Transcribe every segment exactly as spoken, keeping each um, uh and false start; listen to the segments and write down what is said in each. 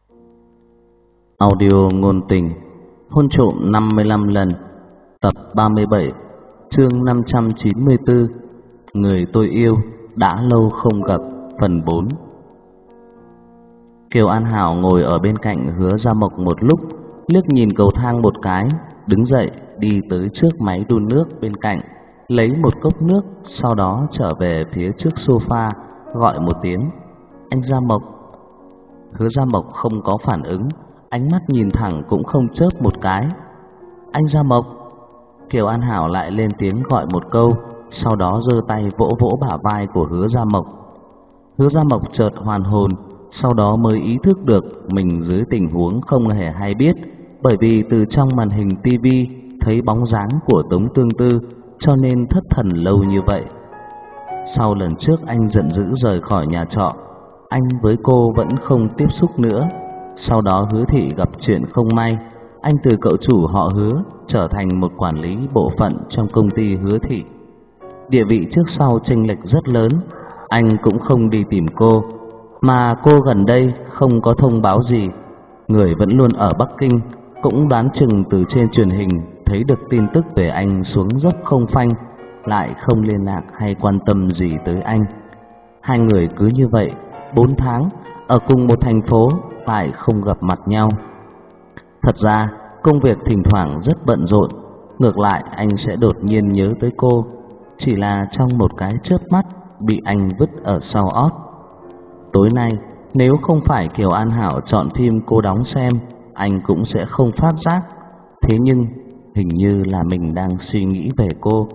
Audio ngôn tình hôn trộm năm mươi lăm lần, tập ba mươi bảy, chương năm trăm chín mươi tư, người tôi yêu đã lâu không gặp, phần bốn. Kiều An Hảo ngồi ở bên cạnh Hứa Gia Mộc một lúc, liếc nhìn cầu thang một cái, đứng dậy đi tới trước máy đun nước bên cạnh, lấy một cốc nước, sau đó trở về phía trước sofa, gọi một tiếng: "Anh Gia Mộc." Hứa Gia Mộc không có phản ứng, ánh mắt nhìn thẳng cũng không chớp một cái. "Anh Gia Mộc." Kiều An Hảo lại lên tiếng gọi một câu, sau đó giơ tay vỗ vỗ bả vai của Hứa Gia Mộc. Hứa Gia Mộc chợt hoàn hồn, sau đó mới ý thức được mình dưới tình huống không hề hay biết, bởi vì từ trong màn hình tivi thấy bóng dáng của Tống Tương Tư, cho nên thất thần lâu như vậy. Sau lần trước anh giận dữ rời khỏi nhà trọ, anh với cô vẫn không tiếp xúc nữa. Sau đó Hứa thị gặp chuyện không may, anh từ cậu chủ họ Hứa trở thành một quản lý bộ phận trong công ty Hứa thị. Địa vị trước sau chênh lệch rất lớn, anh cũng không đi tìm cô, mà cô gần đây không có thông báo gì, người vẫn luôn ở Bắc Kinh, cũng đoán chừng từ trên truyền hình thấy được tin tức về anh xuống dốc không phanh, lại không liên lạc hay quan tâm gì tới anh. Hai người cứ như vậy bốn tháng ở cùng một thành phố lại không gặp mặt nhau. Thật ra công việc thỉnh thoảng rất bận rộn, ngược lại anh sẽ đột nhiên nhớ tới cô, chỉ là trong một cái chớp mắt bị anh vứt ở sau ót. Tối nay nếu không phải Kiều An Hảo chọn phim cô đóng xem, anh cũng sẽ không phát giác. Thế nhưng hình như là mình đang suy nghĩ về cô.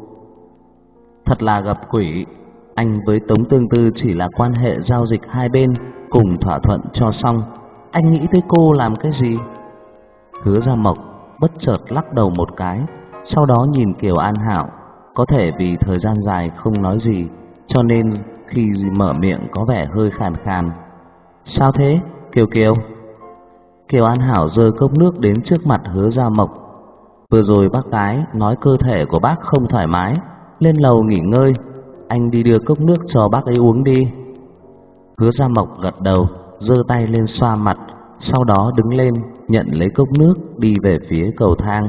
Thật là gặp quỷ, anh với Tống Tương Tư chỉ là quan hệ giao dịch hai bên cùng thỏa thuận cho xong, anh nghĩ tới cô làm cái gì? Hứa Gia Mộc bất chợt lắc đầu một cái, sau đó nhìn Kiều An Hảo. Có thể vì thời gian dài không nói gì, cho nên khi mở miệng có vẻ hơi khàn khàn. "Sao thế, Kiều Kiều?" Kiều An Hảo giơ cốc nước đến trước mặt Hứa Gia Mộc. "Vừa rồi bác gái nói cơ thể của bác không thoải mái, lên lầu nghỉ ngơi, anh đi đưa cốc nước cho bác ấy uống đi." Hứa Gia Mộc gật đầu, giơ tay lên xoa mặt, sau đó đứng lên nhận lấy cốc nước đi về phía cầu thang.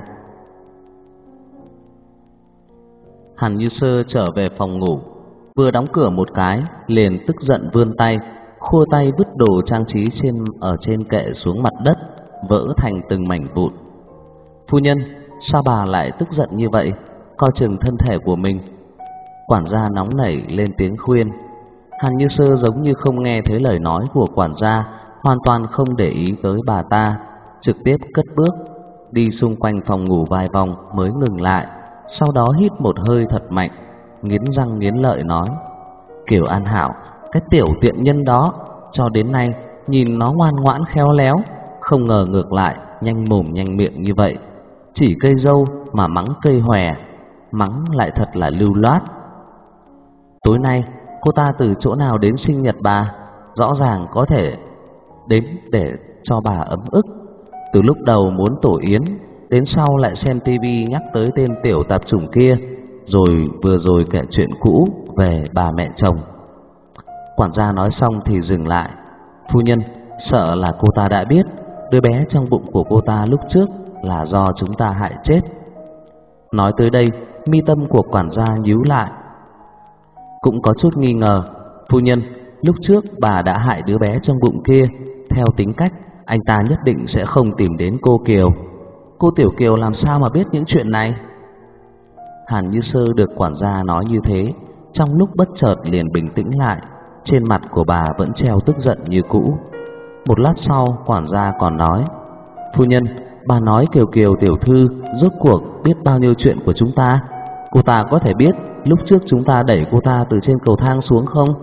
Hàn Như Sơ trở về phòng ngủ, vừa đóng cửa một cái liền tức giận vươn tay, khua tay vứt đồ trang trí trên ở trên kệ xuống mặt đất, vỡ thành từng mảnh vụn. "Phu nhân, sao bà lại tức giận như vậy? Coi chừng thân thể của mình." Quản gia nóng nảy lên tiếng khuyên. Hàn Như Sơ giống như không nghe thấy lời nói của quản gia, hoàn toàn không để ý tới bà ta, trực tiếp cất bước đi xung quanh phòng ngủ vài vòng mới ngừng lại, sau đó hít một hơi thật mạnh, nghiến răng nghiến lợi nói: "Kiều An Hảo, cái tiểu tiện nhân đó, cho đến nay nhìn nó ngoan ngoãn khéo léo, không ngờ ngược lại nhanh mồm nhanh miệng như vậy, chỉ cây dâu mà mắng cây hòe, mắng lại thật là lưu loát. Tối nay cô ta từ chỗ nào đến sinh nhật bà? Rõ ràng có thể đến để cho bà ấm ức. Từ lúc đầu muốn tổ yến, đến sau lại xem tivi nhắc tới tên tiểu tạp chủng kia, rồi vừa rồi kể chuyện cũ về bà mẹ chồng." Quản gia nói xong thì dừng lại. "Phu nhân, sợ là cô ta đã biết đứa bé trong bụng của cô ta lúc trước là do chúng ta hại chết." Nói tới đây, mi tâm của quản gia nhíu lại, cũng có chút nghi ngờ. "Phu nhân, lúc trước bà đã hại đứa bé trong bụng kia, theo tính cách anh ta nhất định sẽ không tìm đến cô Kiều. Cô Tiểu Kiều làm sao mà biết những chuyện này?" Hàn Như Sơ được quản gia nói như thế, trong lúc bất chợt liền bình tĩnh lại, trên mặt của bà vẫn treo tức giận như cũ. Một lát sau, quản gia còn nói: "Phu nhân, bà nói Kiều Kiều tiểu thư rốt cuộc biết bao nhiêu chuyện của chúng ta? Cô ta có thể biết lúc trước chúng ta đẩy cô ta từ trên cầu thang xuống không?"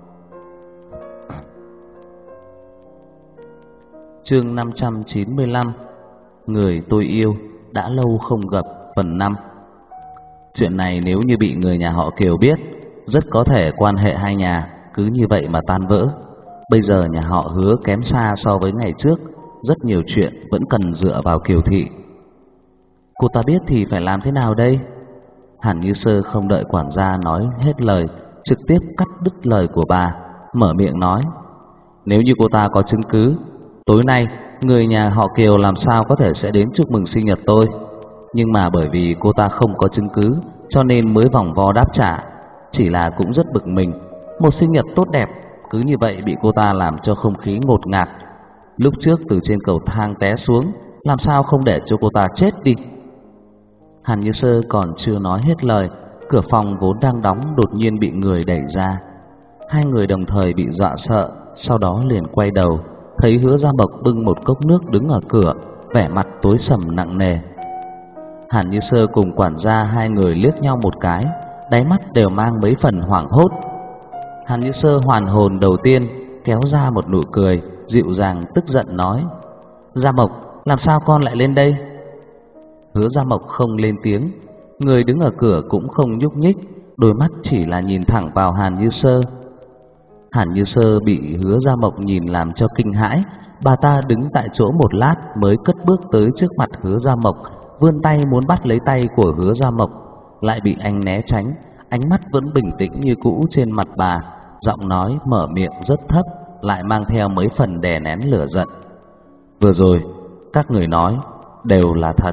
Chương năm trăm chín mươi lăm, người tôi yêu đã lâu không gặp, phần năm. Chuyện này nếu như bị người nhà họ Kiều biết, rất có thể quan hệ hai nhà cứ như vậy mà tan vỡ. Bây giờ nhà họ Hứa kém xa so với ngày trước, rất nhiều chuyện vẫn cần dựa vào Kiều thị. Cô ta biết thì phải làm thế nào đây? Hàn Như Sơ không đợi quản gia nói hết lời, trực tiếp cắt đứt lời của bà, mở miệng nói: "Nếu như cô ta có chứng cứ, tối nay người nhà họ Kiều làm sao có thể sẽ đến chúc mừng sinh nhật tôi. Nhưng mà bởi vì cô ta không có chứng cứ cho nên mới vòng vo đáp trả. Chỉ là cũng rất bực mình, một sinh nhật tốt đẹp cứ như vậy bị cô ta làm cho không khí ngột ngạt. Lúc trước từ trên cầu thang té xuống, làm sao không để cho cô ta chết đi. Hàn Như Sơ còn chưa nói hết lời, cửa phòng vốn đang đóng đột nhiên bị người đẩy ra. Hai người đồng thời bị dọa sợ, sau đó liền quay đầu, thấy Hứa Gia Mộc bưng một cốc nước đứng ở cửa, vẻ mặt tối sầm nặng nề. Hàn Như Sơ cùng quản gia hai người liếc nhau một cái, đáy mắt đều mang mấy phần hoảng hốt. Hàn Như Sơ hoàn hồn đầu tiên, kéo ra một nụ cười, dịu dàng tức giận nói: Gia Mộc, làm sao con lại lên đây? Hứa Gia Mộc không lên tiếng, người đứng ở cửa cũng không nhúc nhích, đôi mắt chỉ là nhìn thẳng vào Hàn Như Sơ. Hàn Như Sơ bị Hứa Gia Mộc nhìn làm cho kinh hãi, bà ta đứng tại chỗ một lát mới cất bước tới trước mặt Hứa Gia Mộc, vươn tay muốn bắt lấy tay của Hứa Gia Mộc, lại bị anh né tránh, ánh mắt vẫn bình tĩnh như cũ trên mặt bà, giọng nói mở miệng rất thấp, lại mang theo mấy phần đè nén lửa giận. Vừa rồi các người nói đều là thật.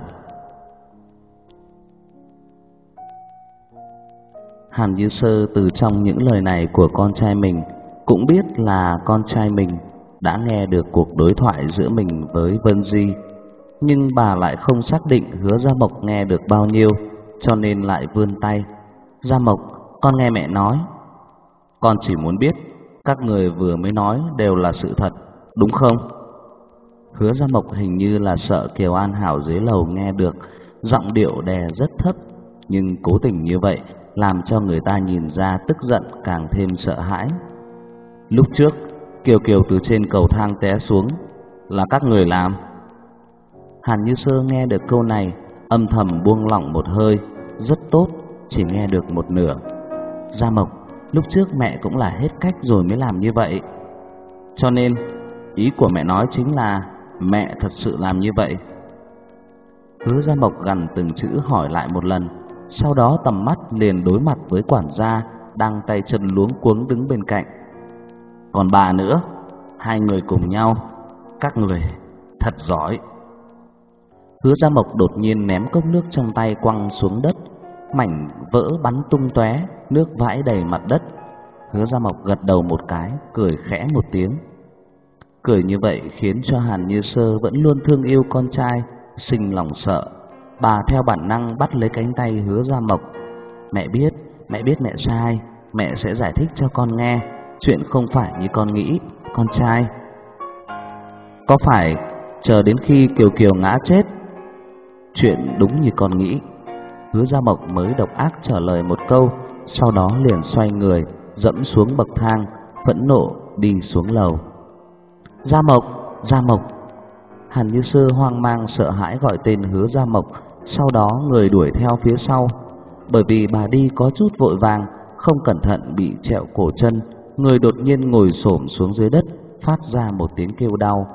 Hàn Như Sơ từ trong những lời này của con trai mình cũng biết là con trai mình đã nghe được cuộc đối thoại giữa mình với Vân Di, nhưng bà lại không xác định Hứa Gia Mộc nghe được bao nhiêu, cho nên lại vươn tay. Gia Mộc, con nghe mẹ nói. Con chỉ muốn biết các người vừa mới nói đều là sự thật, đúng không? Hứa Gia Mộc hình như là sợ Kiều An Hảo dưới lầu nghe được, giọng điệu đè rất thấp, nhưng cố tình như vậy làm cho người ta nhìn ra tức giận càng thêm sợ hãi. Lúc trước Kiều Kiều từ trên cầu thang té xuống là các người làm. Hàn Như Sơ nghe được câu này âm thầm buông lỏng một hơi, rất tốt, chỉ nghe được một nửa. Gia Mộc, lúc trước mẹ cũng là hết cách rồi mới làm như vậy. Cho nên ý của mẹ nói chính là mẹ thật sự làm như vậy. Hứa Gia Mộc gằn từng chữ hỏi lại một lần, sau đó tầm mắt liền đối mặt với quản gia đang tay chân luống cuống đứng bên cạnh. Còn bà nữa, hai người cùng nhau, các người thật giỏi. Hứa Gia Mộc đột nhiên ném cốc nước trong tay quăng xuống đất, mảnh vỡ bắn tung tóe, nước vãi đầy mặt đất. Hứa Gia Mộc gật đầu một cái, cười khẽ một tiếng. Cười như vậy khiến cho Hàn Như Sơ vẫn luôn thương yêu con trai sinh lòng sợ. Bà theo bản năng bắt lấy cánh tay Hứa Gia Mộc. Mẹ biết, mẹ biết mẹ sai, mẹ sẽ giải thích cho con nghe. Chuyện không phải như con nghĩ, con trai. Có phải chờ đến khi Kiều Kiều ngã chết? Chuyện đúng như con nghĩ. Hứa Gia Mộc mới độc ác trả lời một câu, sau đó liền xoay người, dẫm xuống bậc thang, phẫn nộ đi xuống lầu. Gia Mộc, Gia Mộc. Hàn Như Sơ hoang mang sợ hãi gọi tên Hứa Gia Mộc, sau đó người đuổi theo phía sau. Bởi vì bà đi có chút vội vàng, không cẩn thận bị trẹo cổ chân, người đột nhiên ngồi xổm xuống dưới đất, phát ra một tiếng kêu đau.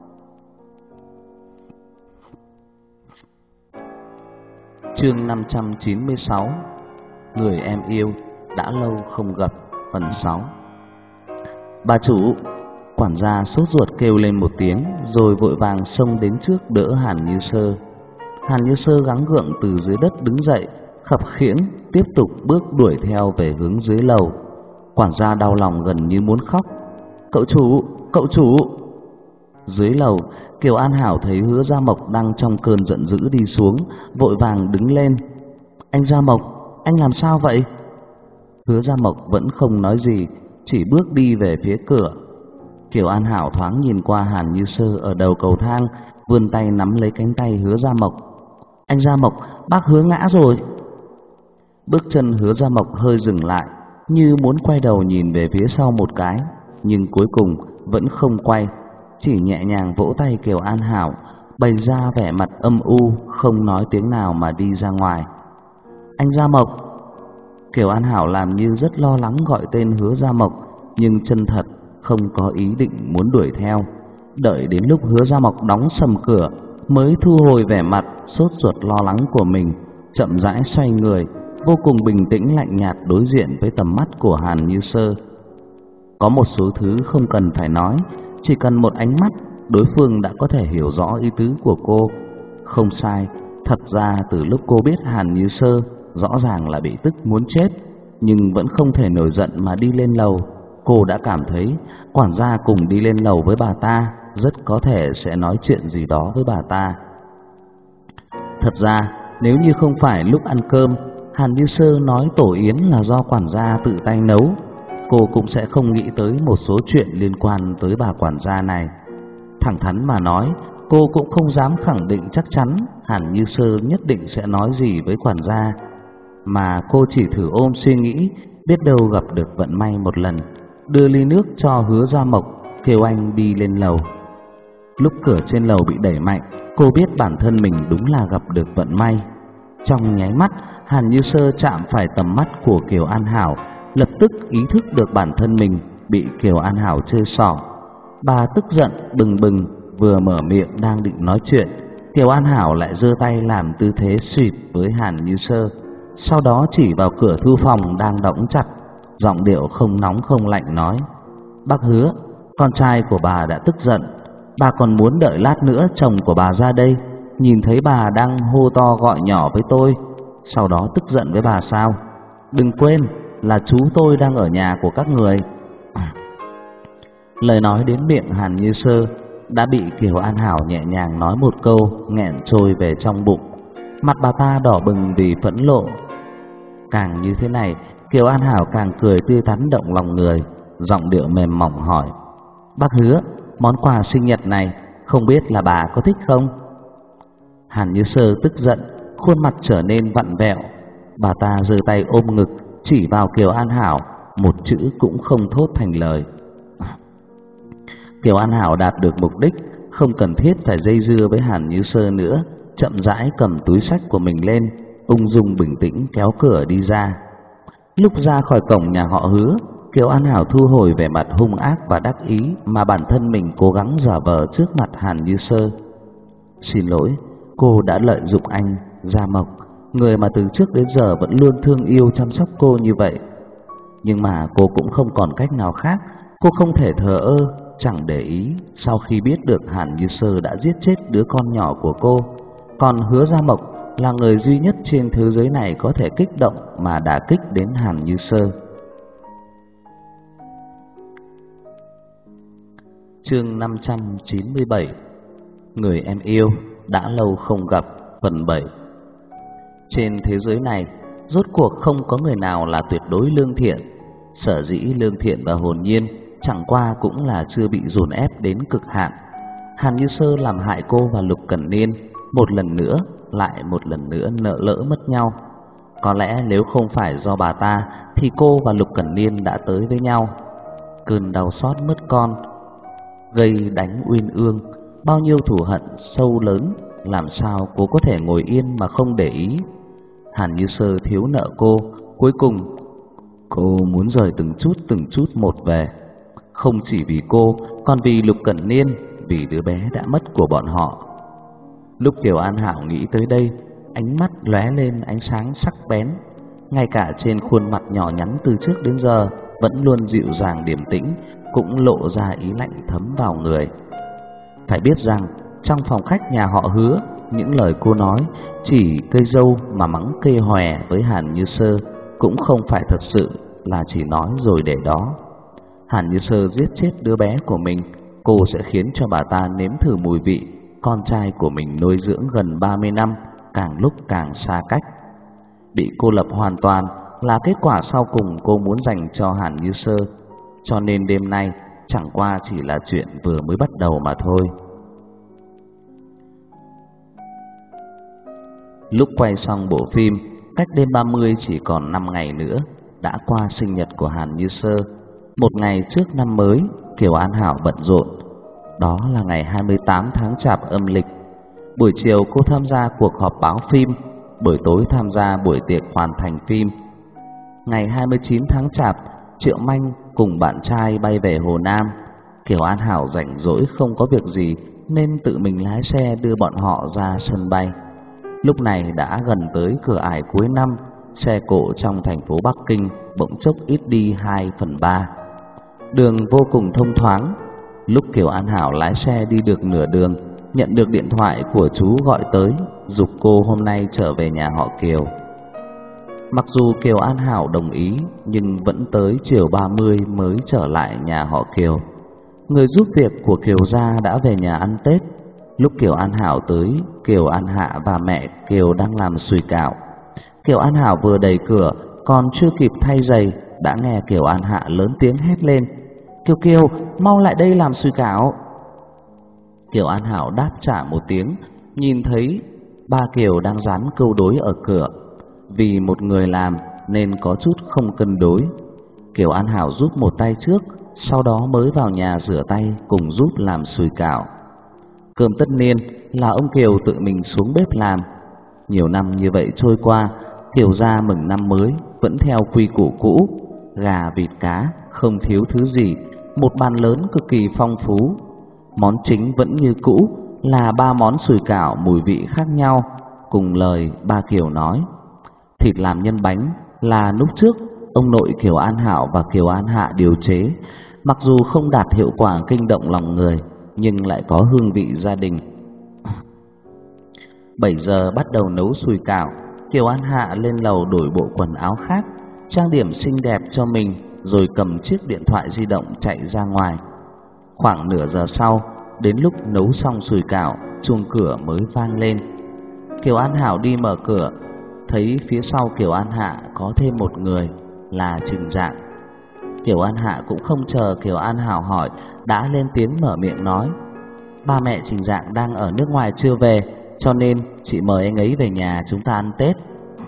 Chương năm trăm chín mươi sáu, Người em yêu đã lâu không gặp, phần sáu. Bà chủ. Quản gia sốt ruột kêu lên một tiếng, rồi vội vàng xông đến trước đỡ Hàn Như Sơ. Hàn Như Sơ gắng gượng từ dưới đất đứng dậy, khập khiễng tiếp tục bước đuổi theo về hướng dưới lầu. Quản gia đau lòng gần như muốn khóc. Cậu chủ, cậu chủ. Dưới lầu, Kiều An Hảo thấy Hứa Gia Mộc đang trong cơn giận dữ đi xuống, vội vàng đứng lên. Anh Gia Mộc, anh làm sao vậy? Hứa Gia Mộc vẫn không nói gì, chỉ bước đi về phía cửa. Kiều An Hảo thoáng nhìn qua Hàn Như Sơ ở đầu cầu thang, vươn tay nắm lấy cánh tay Hứa Gia Mộc. Anh Gia Mộc, bác Hứa ngã rồi. Bước chân Hứa Gia Mộc hơi dừng lại, như muốn quay đầu nhìn về phía sau một cái, nhưng cuối cùng vẫn không quay, chỉ nhẹ nhàng vỗ tay Kiều An Hảo, bày ra vẻ mặt âm u, không nói tiếng nào mà đi ra ngoài. Anh Gia Mộc. Kiều An Hảo làm như rất lo lắng gọi tên Hứa Gia Mộc, nhưng chân thật không có ý định muốn đuổi theo. Đợi đến lúc Hứa Gia Mộc đóng sầm cửa, mới thu hồi vẻ mặt sốt ruột lo lắng của mình, chậm rãi xoay người, vô cùng bình tĩnh lạnh nhạt đối diện với tầm mắt của Hàn Như Sơ. Có một số thứ không cần phải nói, chỉ cần một ánh mắt đối phương đã có thể hiểu rõ ý tứ của cô. Không sai, thật ra từ lúc cô biết Hàn Như Sơ rõ ràng là bị tức muốn chết, nhưng vẫn không thể nổi giận mà đi lên lầu. Cô đã cảm thấy quản gia cùng đi lên lầu với bà ta rất có thể sẽ nói chuyện gì đó với bà ta. Thật ra nếu như không phải lúc ăn cơm Hàn Như Sơ nói tổ yến là do quản gia tự tay nấu, cô cũng sẽ không nghĩ tới một số chuyện liên quan tới bà quản gia này. Thẳng thắn mà nói, cô cũng không dám khẳng định chắc chắn Hàn Như Sơ nhất định sẽ nói gì với quản gia, mà cô chỉ thử ôm suy nghĩ biết đâu gặp được vận may một lần, đưa ly nước cho Hứa Gia Mộc, kêu anh đi lên lầu. Lúc cửa trên lầu bị đẩy mạnh, cô biết bản thân mình đúng là gặp được vận may. Trong nháy mắt, Hàn Như Sơ chạm phải tầm mắt của Kiều An Hảo, lập tức ý thức được bản thân mình bị Kiều An Hảo chơi xỏ. Bà tức giận bừng bừng, vừa mở miệng đang định nói chuyện, Kiều An Hảo lại giơ tay làm tư thế suýt với Hàn Như Sơ, sau đó chỉ vào cửa thư phòng đang đóng chặt, giọng điệu không nóng không lạnh nói: "Bác Hứa, con trai của bà đã tức giận, bà còn muốn đợi lát nữa chồng của bà ra đây, nhìn thấy bà đang hô to gọi nhỏ với tôi, sau đó tức giận với bà sao? Đừng quên là chú tôi đang ở nhà của các người." Lời nói đến miệng Hàn Như Sơ đã bị Kiều An Hảo nhẹ nhàng nói một câu nghẹn trôi về trong bụng. Mặt bà ta đỏ bừng vì phẫn nộ. Càng như thế này, Kiều An Hảo càng cười tươi tắn động lòng người, giọng điệu mềm mỏng hỏi: "Bác Hứa, món quà sinh nhật này không biết là bà có thích không?" Hàn Như Sơ tức giận, khuôn mặt trở nên vặn vẹo. Bà ta giơ tay ôm ngực, chỉ vào Kiều An Hảo, một chữ cũng không thốt thành lời. Kiều An Hảo đạt được mục đích, không cần thiết phải dây dưa với Hàn Như Sơ nữa, chậm rãi cầm túi xách của mình lên, ung dung bình tĩnh kéo cửa đi ra. Lúc ra khỏi cổng nhà họ Hứa, Kiều An Hảo thu hồi vẻ mặt hung ác và đắc ý mà bản thân mình cố gắng giả vờ trước mặt Hàn Như Sơ. "Xin lỗi, cô đã lợi dụng anh, Gia Mộc, người mà từ trước đến giờ vẫn luôn thương yêu chăm sóc cô như vậy. Nhưng mà cô cũng không còn cách nào khác, cô không thể thờ ơ, chẳng để ý sau khi biết được Hàn Như Sơ đã giết chết đứa con nhỏ của cô. Còn Hứa Gia Mộc là người duy nhất trên thế giới này có thể kích động mà đả kích đến Hàn Như Sơ." Chương năm trăm chín mươi bảy. Người em yêu đã lâu không gặp, phần bảy. Trên thế giới này, rốt cuộc không có người nào là tuyệt đối lương thiện. Sở dĩ lương thiện và hồn nhiên chẳng qua cũng là chưa bị dồn ép đến cực hạn. Hàn Như Sơ làm hại cô và Lục Cẩn Niên, một lần nữa lại một lần nữa nợ lỡ mất nhau. Có lẽ nếu không phải do bà ta thì cô và Lục Cẩn Niên đã tới với nhau. Cơn đau xót mất con, gây đánh uyên ương, bao nhiêu thù hận sâu lớn, làm sao cô có thể ngồi yên mà không để ý. Hàn Như Sơ thiếu nợ cô, cuối cùng cô muốn rời từng chút từng chút một về, không chỉ vì cô, còn vì Lục Cẩn Niên, vì đứa bé đã mất của bọn họ. Lúc Kiều An Hảo nghĩ tới đây, ánh mắt lóe lên ánh sáng sắc bén, ngay cả trên khuôn mặt nhỏ nhắn từ trước đến giờ vẫn luôn dịu dàng điềm tĩnh cũng lộ ra ý lạnh thấm vào người. Phải biết rằng trong phòng khách nhà họ Hứa, những lời cô nói chỉ cây dâu mà mắng cây hòe với Hàn Như Sơ cũng không phải thật sự là chỉ nói rồi để đó. Hàn Như Sơ giết chết đứa bé của mình, cô sẽ khiến cho bà ta nếm thử mùi vị con trai của mình nuôi dưỡng gần ba mươi năm càng lúc càng xa cách. Bị cô lập hoàn toàn là kết quả sau cùng cô muốn dành cho Hàn Như Sơ, cho nên đêm nay chẳng qua chỉ là chuyện vừa mới bắt đầu mà thôi. Lúc quay xong bộ phim, cách đêm ba mươi chỉ còn năm ngày nữa, đã qua sinh nhật của Hàn Như Sơ. Một ngày trước năm mới, Kiều An Hảo bận rộn. Đó là ngày hai mươi tám tháng Chạp âm lịch. Buổi chiều cô tham gia cuộc họp báo phim, buổi tối tham gia buổi tiệc hoàn thành phim. Ngày hai mươi chín tháng Chạp, Triệu Manh cùng bạn trai bay về Hồ Nam. Kiều An Hảo rảnh rỗi không có việc gì nên tự mình lái xe đưa bọn họ ra sân bay. Lúc này đã gần tới cửa ải cuối năm, xe cộ trong thành phố Bắc Kinh bỗng chốc ít đi hai phần ba. Đường vô cùng thông thoáng, Lúc Kiều An Hảo lái xe đi được nửa đường, nhận được điện thoại của chú gọi tới, giục cô hôm nay trở về nhà họ Kiều. Mặc dù Kiều An Hảo đồng ý, nhưng vẫn tới chiều ba mươi mới trở lại nhà họ Kiều. Người giúp việc của Kiều gia đã về nhà ăn Tết. Lúc Kiều An Hảo tới, Kiều An Hạ và mẹ Kiều đang làm sùi cảo. Kiều An Hảo vừa đẩy cửa, còn chưa kịp thay giày, đã nghe Kiều An Hạ lớn tiếng hét lên: "Kiều Kiều, mau lại đây làm sùi cảo." Kiều An Hảo đáp trả một tiếng, nhìn thấy ba Kiều đang dán câu đối ở cửa. Vì một người làm nên có chút không cân đối. Kiều An Hảo giúp một tay trước, sau đó mới vào nhà rửa tay cùng giúp làm sùi cảo. Cơm tất niên là ông Kiều tự mình xuống bếp làm. Nhiều năm như vậy trôi qua, Kiều gia mừng năm mới vẫn theo quy củ cũ, gà vịt cá không thiếu thứ gì, một bàn lớn cực kỳ phong phú. Món chính vẫn như cũ là ba món sùi cảo mùi vị khác nhau. Cùng lời ba Kiều nói, thịt làm nhân bánh là lúc trước ông nội Kiều An Hảo và Kiều An Hạ điều chế, mặc dù không đạt hiệu quả kinh động lòng người, nhưng lại có hương vị gia đình. Bảy giờ bắt đầu nấu sùi cảo. Kiều An Hạ lên lầu đổi bộ quần áo khác, trang điểm xinh đẹp cho mình, rồi cầm chiếc điện thoại di động chạy ra ngoài. Khoảng nửa giờ sau, đến lúc nấu xong sùi cảo, chuông cửa mới vang lên. Kiều An Hảo đi mở cửa, thấy phía sau Kiều An Hạ có thêm một người là Trình Dạng. Kiều An Hạ cũng không chờ Kiều An Hảo hỏi, đã lên tiếng mở miệng nói: "Ba mẹ Trình Dạng đang ở nước ngoài chưa về, cho nên chị mời anh ấy về nhà chúng ta ăn Tết."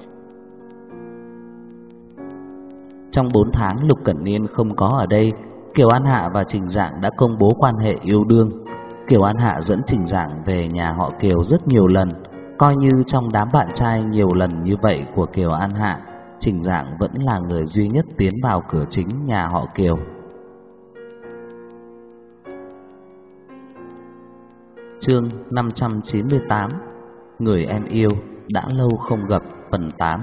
Trong bốn tháng Lục Cẩn Niên không có ở đây, Kiều An Hạ và Trình Dạng đã công bố quan hệ yêu đương. Kiều An Hạ dẫn Trình Dạng về nhà họ Kiều rất nhiều lần, coi như trong đám bạn trai nhiều lần như vậy của Kiều An Hạ, Trình Dạng vẫn là người duy nhất tiến vào cửa chính nhà họ Kiều. Chương năm trăm chín mươi tám: Người em yêu đã lâu không gặp, phần tám.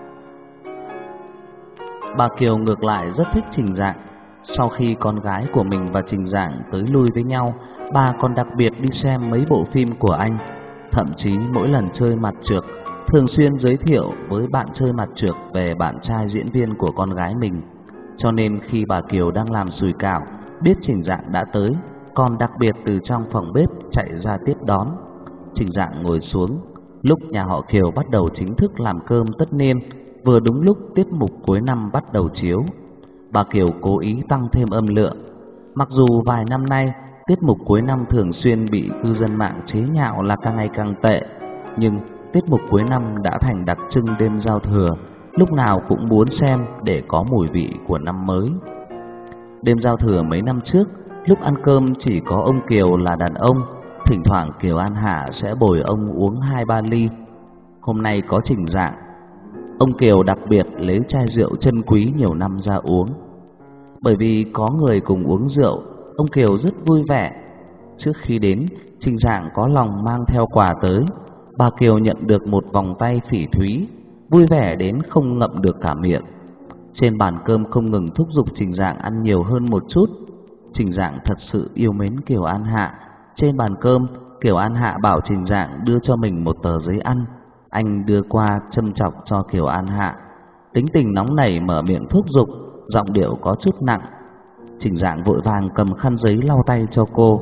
Bà Kiều ngược lại rất thích Trình Dạng. Sau khi con gái của mình và Trình Dạng tới lui với nhau, bà còn đặc biệt đi xem mấy bộ phim của anh. Thậm chí mỗi lần chơi mặt trược, thường xuyên giới thiệu với bạn chơi mặt trược về bạn trai diễn viên của con gái mình. Cho nên khi bà Kiều đang làm sùi cảo, biết Trình Dạng đã tới, còn đặc biệt từ trong phòng bếp chạy ra tiếp đón. Trình Dạng ngồi xuống. Lúc nhà họ Kiều bắt đầu chính thức làm cơm tất niên, vừa đúng lúc tiết mục cuối năm bắt đầu chiếu. Bà Kiều cố ý tăng thêm âm lượng. Mặc dù vài năm nay tiết mục cuối năm thường xuyên bị cư dân mạng chế nhạo là càng ngày càng tệ, nhưng tiết mục cuối năm đã thành đặc trưng đêm giao thừa, lúc nào cũng muốn xem để có mùi vị của năm mới. Đêm giao thừa mấy năm trước, lúc ăn cơm chỉ có ông Kiều là đàn ông, thỉnh thoảng Kiều An Hạ sẽ bồi ông uống hai ba ly. Hôm nay có Trình Dạng, ông Kiều đặc biệt lấy chai rượu chân quý nhiều năm ra uống. Bởi vì có người cùng uống rượu, ông Kiều rất vui vẻ. Trước khi đến, Trình Dạng có lòng mang theo quà tới. Bà Kiều nhận được một vòng tay phỉ thúy, vui vẻ đến không ngậm được cả miệng. Trên bàn cơm không ngừng thúc giục Trình Dạng ăn nhiều hơn một chút. Trình Dạng thật sự yêu mến Kiều An Hạ. Trên bàn cơm, Kiều An Hạ bảo Trình Dạng đưa cho mình một tờ giấy ăn. Anh đưa qua châm chọc cho Kiều An Hạ. Tính tình nóng nảy mở miệng thúc giục, giọng điệu có chút nặng. Trình Dạng vội vàng cầm khăn giấy lau tay cho cô.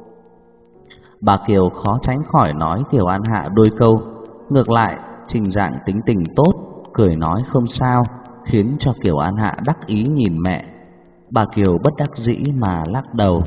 Bà Kiều khó tránh khỏi nói Kiều An Hạ đôi câu. Ngược lại, Trình Dạng tính tình tốt, cười nói không sao, khiến cho Kiều An Hạ đắc ý nhìn mẹ. Bà Kiều bất đắc dĩ mà lắc đầu.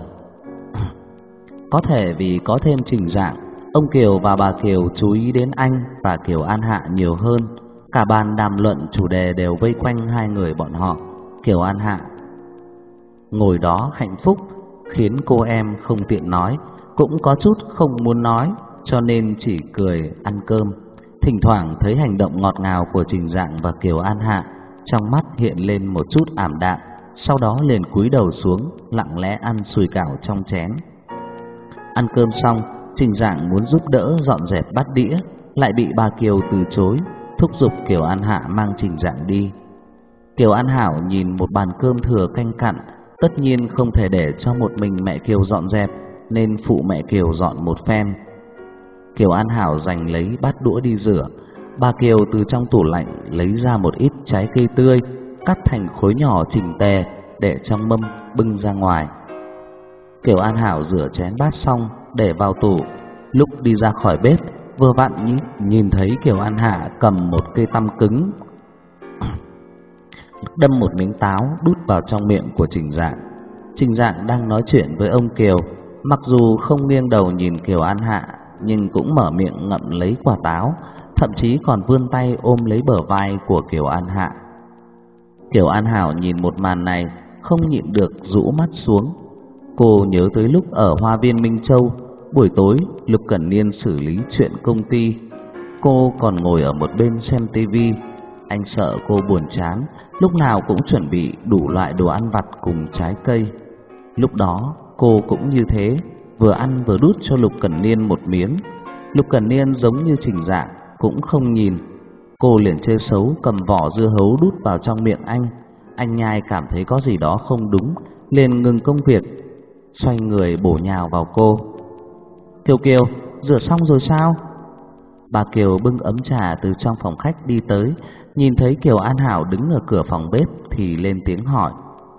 Có thể vì có thêm Trình Dạng, ông Kiều và bà Kiều chú ý đến anh và Kiều An Hạ nhiều hơn. Cả bàn đàm luận chủ đề đều vây quanh hai người bọn họ. Kiều An Hạ ngồi đó hạnh phúc, khiến cô em không tiện nói, cũng có chút không muốn nói, cho nên chỉ cười ăn cơm. Thỉnh thoảng thấy hành động ngọt ngào của Trình Dạng và Kiều An Hạ, trong mắt hiện lên một chút ảm đạm, sau đó liền cúi đầu xuống, lặng lẽ ăn sùi cảo trong chén. Ăn cơm xong, Trình Dạng muốn giúp đỡ dọn dẹp bát đĩa, lại bị bà Kiều từ chối, thúc giục Kiều An Hạ mang Trình Dạng đi. Kiều An Hảo nhìn một bàn cơm thừa canh cặn, Tất nhiên không thể để cho một mình mẹ Kiều dọn dẹp, nên phụ mẹ Kiều dọn một phen. Kiều An Hảo giành lấy bát đũa đi rửa. Bà Kiều từ trong tủ lạnh lấy ra một ít trái cây tươi, cắt thành khối nhỏ chỉnh tề để trong mâm bưng ra ngoài. Kiều An Hảo rửa chén bát xong để vào tủ. Lúc đi ra khỏi bếp, vừa vặn nhìn, nhìn thấy Kiều An Hạ cầm một cây tăm cứng, đâm một miếng táo đút vào trong miệng của Trình Dạng. Trình Dạng đang nói chuyện với ông Kiều, mặc dù không nghiêng đầu nhìn Kiều An Hạ, nhưng cũng mở miệng ngậm lấy quả táo, thậm chí còn vươn tay ôm lấy bờ vai của Kiều An Hạ. Kiều An Hảo nhìn một màn này, không nhịn được rũ mắt xuống. Cô nhớ tới lúc ở Hoa viên Minh Châu, buổi tối Lục Cẩn Niên xử lý chuyện công ty, cô còn ngồi ở một bên xem tivi. Anh sợ cô buồn chán, lúc nào cũng chuẩn bị đủ loại đồ ăn vặt cùng trái cây. Lúc đó cô cũng như thế, vừa ăn vừa đút cho Lục Cẩn Niên một miếng. Lục Cẩn Niên giống như Trình Dạng, cũng không nhìn. Cô liền chơi xấu cầm vỏ dưa hấu đút vào trong miệng anh. Anh nhai cảm thấy có gì đó không đúng, liền ngừng công việc, xoay người bổ nhào vào cô. Kiều Kiều, rửa xong rồi sao? Bà Kiều bưng ấm trà từ trong phòng khách đi tới, nhìn thấy Kiều An Hảo đứng ở cửa phòng bếp thì lên tiếng hỏi.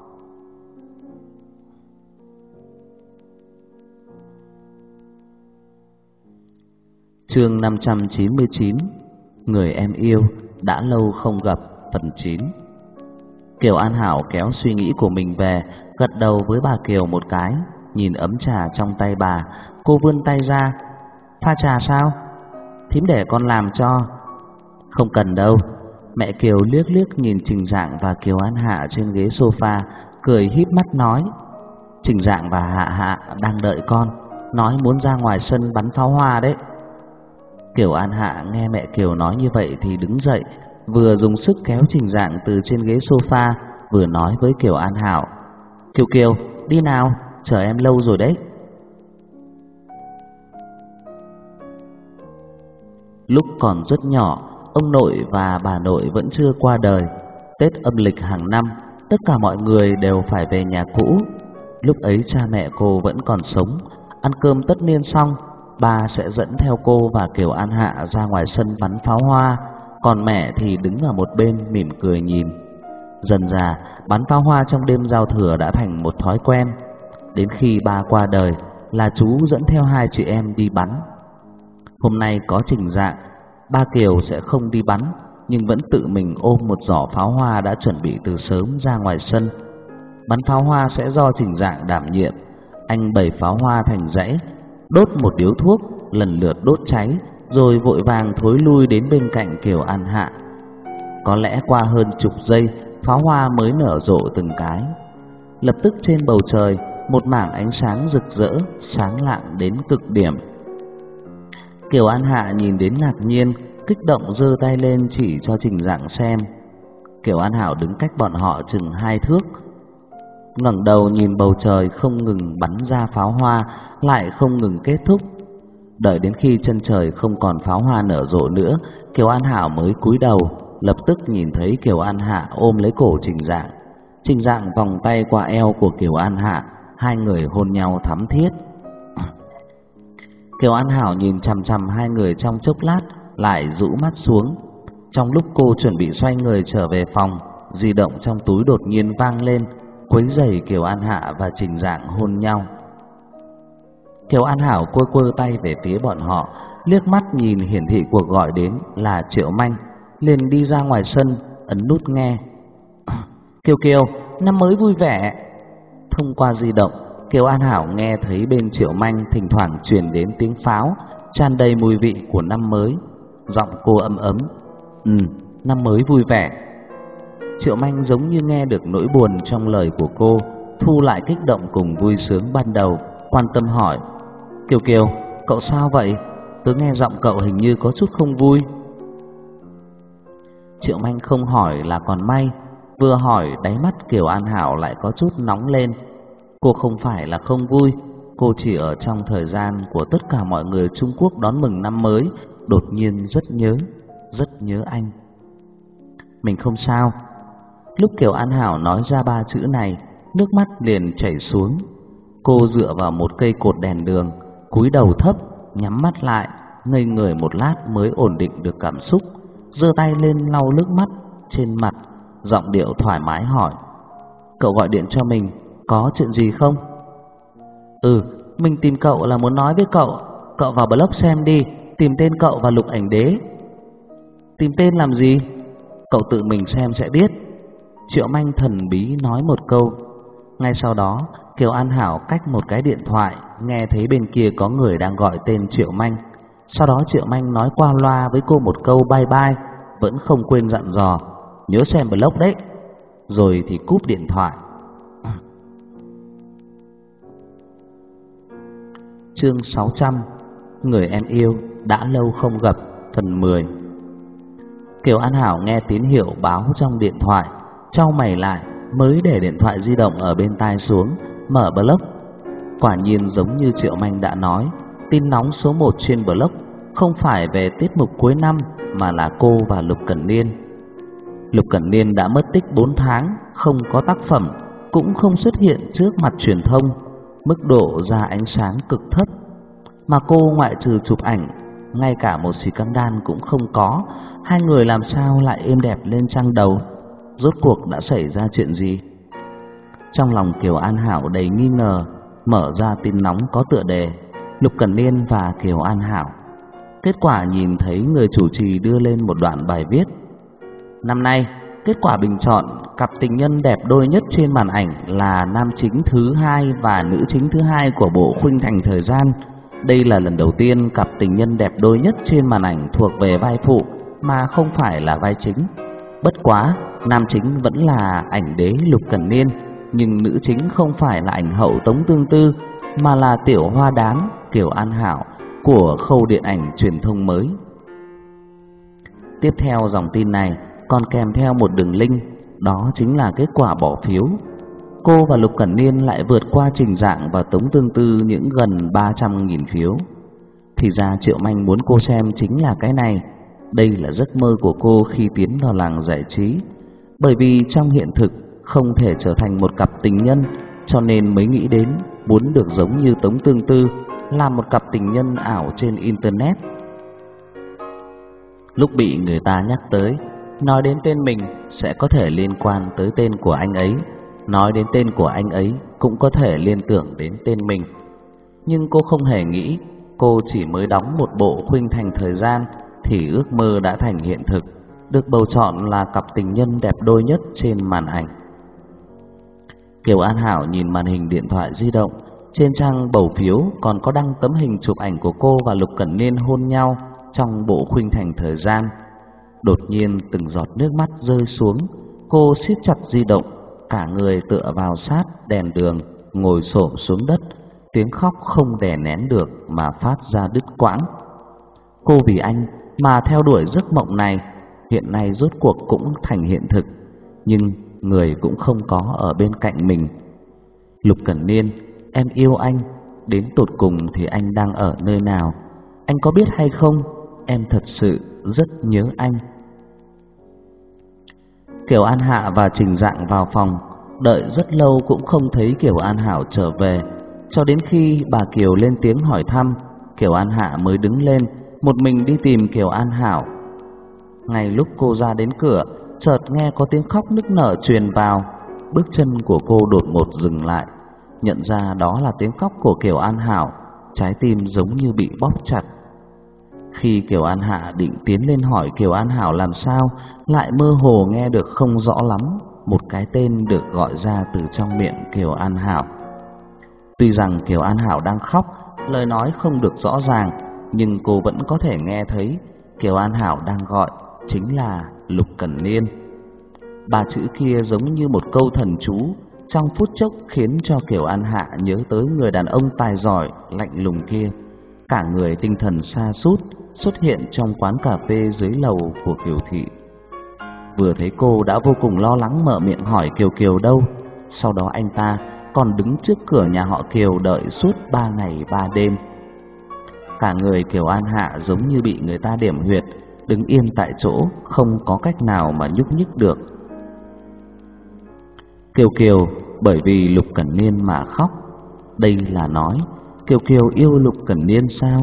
Chương năm trăm chín mươi chín, Người em yêu đã lâu không gặp, phần chín. Kiều An Hảo kéo suy nghĩ của mình về, gật đầu với bà Kiều một cái, nhìn ấm trà trong tay bà, cô vươn tay ra. Pha trà sao? Thím để con làm cho. Không cần đâu. Mẹ Kiều liếc liếc nhìn Trình Dạng và Kiều An Hạ trên ghế sofa, cười híp mắt nói. Trình Dạng và Hạ Hạ đang đợi con, nói muốn ra ngoài sân bắn pháo hoa đấy. Kiều An Hạ nghe mẹ Kiều nói như vậy thì đứng dậy, vừa dùng sức kéo Trình Dạng từ trên ghế sofa, vừa nói với Kiều An Hảo. Kiều Kiều, đi nào, chờ em lâu rồi đấy. Lúc còn rất nhỏ, ông nội và bà nội vẫn chưa qua đời. Tết âm lịch hàng năm, tất cả mọi người đều phải về nhà cũ. Lúc ấy cha mẹ cô vẫn còn sống. Ăn cơm tất niên xong, ba sẽ dẫn theo cô và Kiều An Hạ ra ngoài sân bắn pháo hoa, còn mẹ thì đứng ở một bên mỉm cười nhìn. Dần dà, bắn pháo hoa trong đêm giao thừa đã thành một thói quen. Đến khi ba qua đời là chú dẫn theo hai chị em đi bắn. Hôm nay có Trình Dạng, ba Kiều sẽ không đi bắn, nhưng vẫn tự mình ôm một giỏ pháo hoa đã chuẩn bị từ sớm ra ngoài sân. Bắn pháo hoa sẽ do Trình Dạng đảm nhiệm. Anh bày pháo hoa thành dãy, đốt một điếu thuốc, lần lượt đốt cháy, rồi vội vàng thối lui đến bên cạnh Kiều An Hạ. Có lẽ qua hơn chục giây, pháo hoa mới nở rộ từng cái. Lập tức trên bầu trời, một mảng ánh sáng rực rỡ, sáng lạng đến cực điểm. Kiều An Hạ nhìn đến ngạc nhiên, kích động giơ tay lên chỉ cho Trình Dạng xem. Kiều An Hảo đứng cách bọn họ chừng hai thước, ngẩng đầu nhìn bầu trời không ngừng bắn ra pháo hoa, lại không ngừng kết thúc. Đợi đến khi chân trời không còn pháo hoa nở rộ nữa, Kiều An Hảo mới cúi đầu, lập tức nhìn thấy Kiều An Hạ ôm lấy cổ Trình Dạng. Trình Dạng vòng tay qua eo của Kiều An Hạ, hai người hôn nhau thắm thiết. Kiều An Hảo nhìn chằm chằm hai người trong chốc lát, lại rũ mắt xuống. Trong lúc cô chuẩn bị xoay người trở về phòng, di động trong túi đột nhiên vang lên, quấy rầy Kiều An Hạ và Trình Dạng hôn nhau. Kiều An Hảo quơ quơ tay về phía bọn họ, liếc mắt nhìn hiển thị cuộc gọi đến là Triệu Manh, liền đi ra ngoài sân, ấn nút nghe. Kiều Kiều, năm mới vui vẻ. Thông qua di động, Kiều An Hảo nghe thấy bên Triệu Manh thỉnh thoảng truyền đến tiếng pháo, tràn đầy mùi vị của năm mới. Giọng cô ấm ấm. Ừ, năm mới vui vẻ. Triệu Manh giống như nghe được nỗi buồn trong lời của cô, thu lại kích động cùng vui sướng ban đầu, quan tâm hỏi. Kiều Kiều, cậu sao vậy? Tớ nghe giọng cậu hình như có chút không vui. Triệu Manh không hỏi là còn may, vừa hỏi đáy mắt Kiều An Hảo lại có chút nóng lên. Cô không phải là không vui, cô chỉ ở trong thời gian của tất cả mọi người Trung Quốc đón mừng năm mới, đột nhiên rất nhớ, rất nhớ anh. Mình không sao. Lúc Kiều An Hảo nói ra ba chữ này, nước mắt liền chảy xuống. Cô dựa vào một cây cột đèn đường, cúi đầu thấp, nhắm mắt lại, ngây người một lát mới ổn định được cảm xúc, giơ tay lên lau nước mắt trên mặt, giọng điệu thoải mái hỏi: "Cậu gọi điện cho mình, có chuyện gì không?" "Ừ, mình tìm cậu là muốn nói với cậu, cậu vào blog xem đi, tìm tên cậu và lục ảnh đế." "Tìm tên làm gì?" "Cậu tự mình xem sẽ biết." Triệu Manh thần bí nói một câu. Ngay sau đó, Kiều An Hảo cách một cái điện thoại nghe thấy bên kia có người đang gọi tên Triệu Manh. Sau đó Triệu Manh nói qua loa với cô một câu bye bye, vẫn không quên dặn dò: "Nhớ xem blog đấy." Rồi thì cúp điện thoại. Chương sáu trăm, người em yêu đã lâu không gặp, phần mười. Kiều An Hảo nghe tín hiệu báo trong điện thoại, chau mày lại, mới để điện thoại di động ở bên tai xuống, mở blog. Quả nhiên giống như Triệu Manh đã nói, tin nóng số một trên blog không phải về tiết mục cuối năm mà là cô và Lục Cẩn Niên. Lục Cẩn Niên đã mất tích bốn tháng, không có tác phẩm, cũng không xuất hiện trước mặt truyền thông, mức độ ra ánh sáng cực thấp. Mà cô ngoại trừ chụp ảnh, ngay cả một xì căng đan cũng không có. Hai người làm sao lại êm đẹp lên trang đầu? Rốt cuộc đã xảy ra chuyện gì? Trong lòng Kiều An Hảo đầy nghi ngờ, mở ra tin nóng có tựa đề Lục Cẩn Niên và Kiều An Hảo. Kết quả nhìn thấy người chủ trì đưa lên một đoạn bài viết: "Năm nay, kết quả bình chọn cặp tình nhân đẹp đôi nhất trên màn ảnh là nam chính thứ hai và nữ chính thứ hai của bộ Khuynh Thành Thời Gian. Đây là lần đầu tiên cặp tình nhân đẹp đôi nhất trên màn ảnh thuộc về vai phụ mà không phải là vai chính. Bất quá, nam chính vẫn là ảnh đế Lục Cẩn Niên, nhưng nữ chính không phải là ảnh hậu Tống Tương Tư mà là tiểu hoa đáng Kiều An Hảo của khâu điện ảnh truyền thông mới." Tiếp theo dòng tin này còn kèm theo một đường link, đó chính là kết quả bỏ phiếu. Cô và Lục Cẩn Niên lại vượt qua Trình Dạng và Tống Tương Tư những gần ba trăm nghìn phiếu. Thì ra Triệu Manh muốn cô xem chính là cái này. Đây là giấc mơ của cô khi tiến vào làng giải trí. Bởi vì trong hiện thực không thể trở thành một cặp tình nhân, cho nên mới nghĩ đến muốn được giống như Tống Tương Tư, làm một cặp tình nhân ảo trên internet. Lúc bị người ta nhắc tới, nói đến tên mình sẽ có thể liên quan tới tên của anh ấy, nói đến tên của anh ấy cũng có thể liên tưởng đến tên mình. Nhưng cô không hề nghĩ cô chỉ mới đóng một bộ Khuynh Thành Thời Gian thì ước mơ đã thành hiện thực, được bầu chọn là cặp tình nhân đẹp đôi nhất trên màn ảnh. Kiều An Hảo nhìn màn hình điện thoại di động, trên trang bầu phiếu còn có đăng tấm hình chụp ảnh của cô và Lục Cẩn Niên hôn nhau trong bộ Khuynh Thành Thời Gian. Đột nhiên từng giọt nước mắt rơi xuống, cô siết chặt di động, cả người tựa vào sát đèn đường, ngồi xổm xuống đất, tiếng khóc không đè nén được mà phát ra đứt quãng. Cô vì anh mà theo đuổi giấc mộng này, hiện nay rốt cuộc cũng thành hiện thực, nhưng người cũng không có ở bên cạnh mình. Lục Cẩn Niên, em yêu anh, đến tột cùng thì anh đang ở nơi nào? Anh có biết hay không, em thật sự rất nhớ anh. Kiều An Hạ và Trình Dạng vào phòng, đợi rất lâu cũng không thấy Kiều An Hảo trở về. Cho đến khi bà Kiều lên tiếng hỏi thăm, Kiều An Hạ mới đứng lên, một mình đi tìm Kiều An Hảo. Ngay lúc cô ra đến cửa, chợt nghe có tiếng khóc nức nở truyền vào. Bước chân của cô đột ngột dừng lại, nhận ra đó là tiếng khóc của Kiều An Hảo, trái tim giống như bị bóp chặt. Khi Kiều An Hạ định tiến lên hỏi Kiều An Hảo làm sao, lại mơ hồ nghe được không rõ lắm một cái tên được gọi ra từ trong miệng Kiều An Hảo. Tuy rằng Kiều An Hảo đang khóc, lời nói không được rõ ràng, nhưng cô vẫn có thể nghe thấy Kiều An Hảo đang gọi chính là Lục Cẩn Niên. Ba chữ kia giống như một câu thần chú, trong phút chốc khiến cho Kiều An Hạ nhớ tới người đàn ông tài giỏi lạnh lùng kia. Cả người tinh thần sa sút xuất hiện trong quán cà phê dưới lầu của Kiều thị. Vừa thấy cô đã vô cùng lo lắng mở miệng hỏi Kiều Kiều đâu. Sau đó anh ta còn đứng trước cửa nhà họ Kiều đợi suốt ba ngày ba đêm. Cả người Kiều An Hạ giống như bị người ta điểm huyệt, đứng yên tại chỗ, không có cách nào mà nhúc nhích được. Kiều Kiều, bởi vì Lục Cẩn Niên mà khóc. Đây là nói Kiều Kiều yêu Lục Cẩn Niên sao?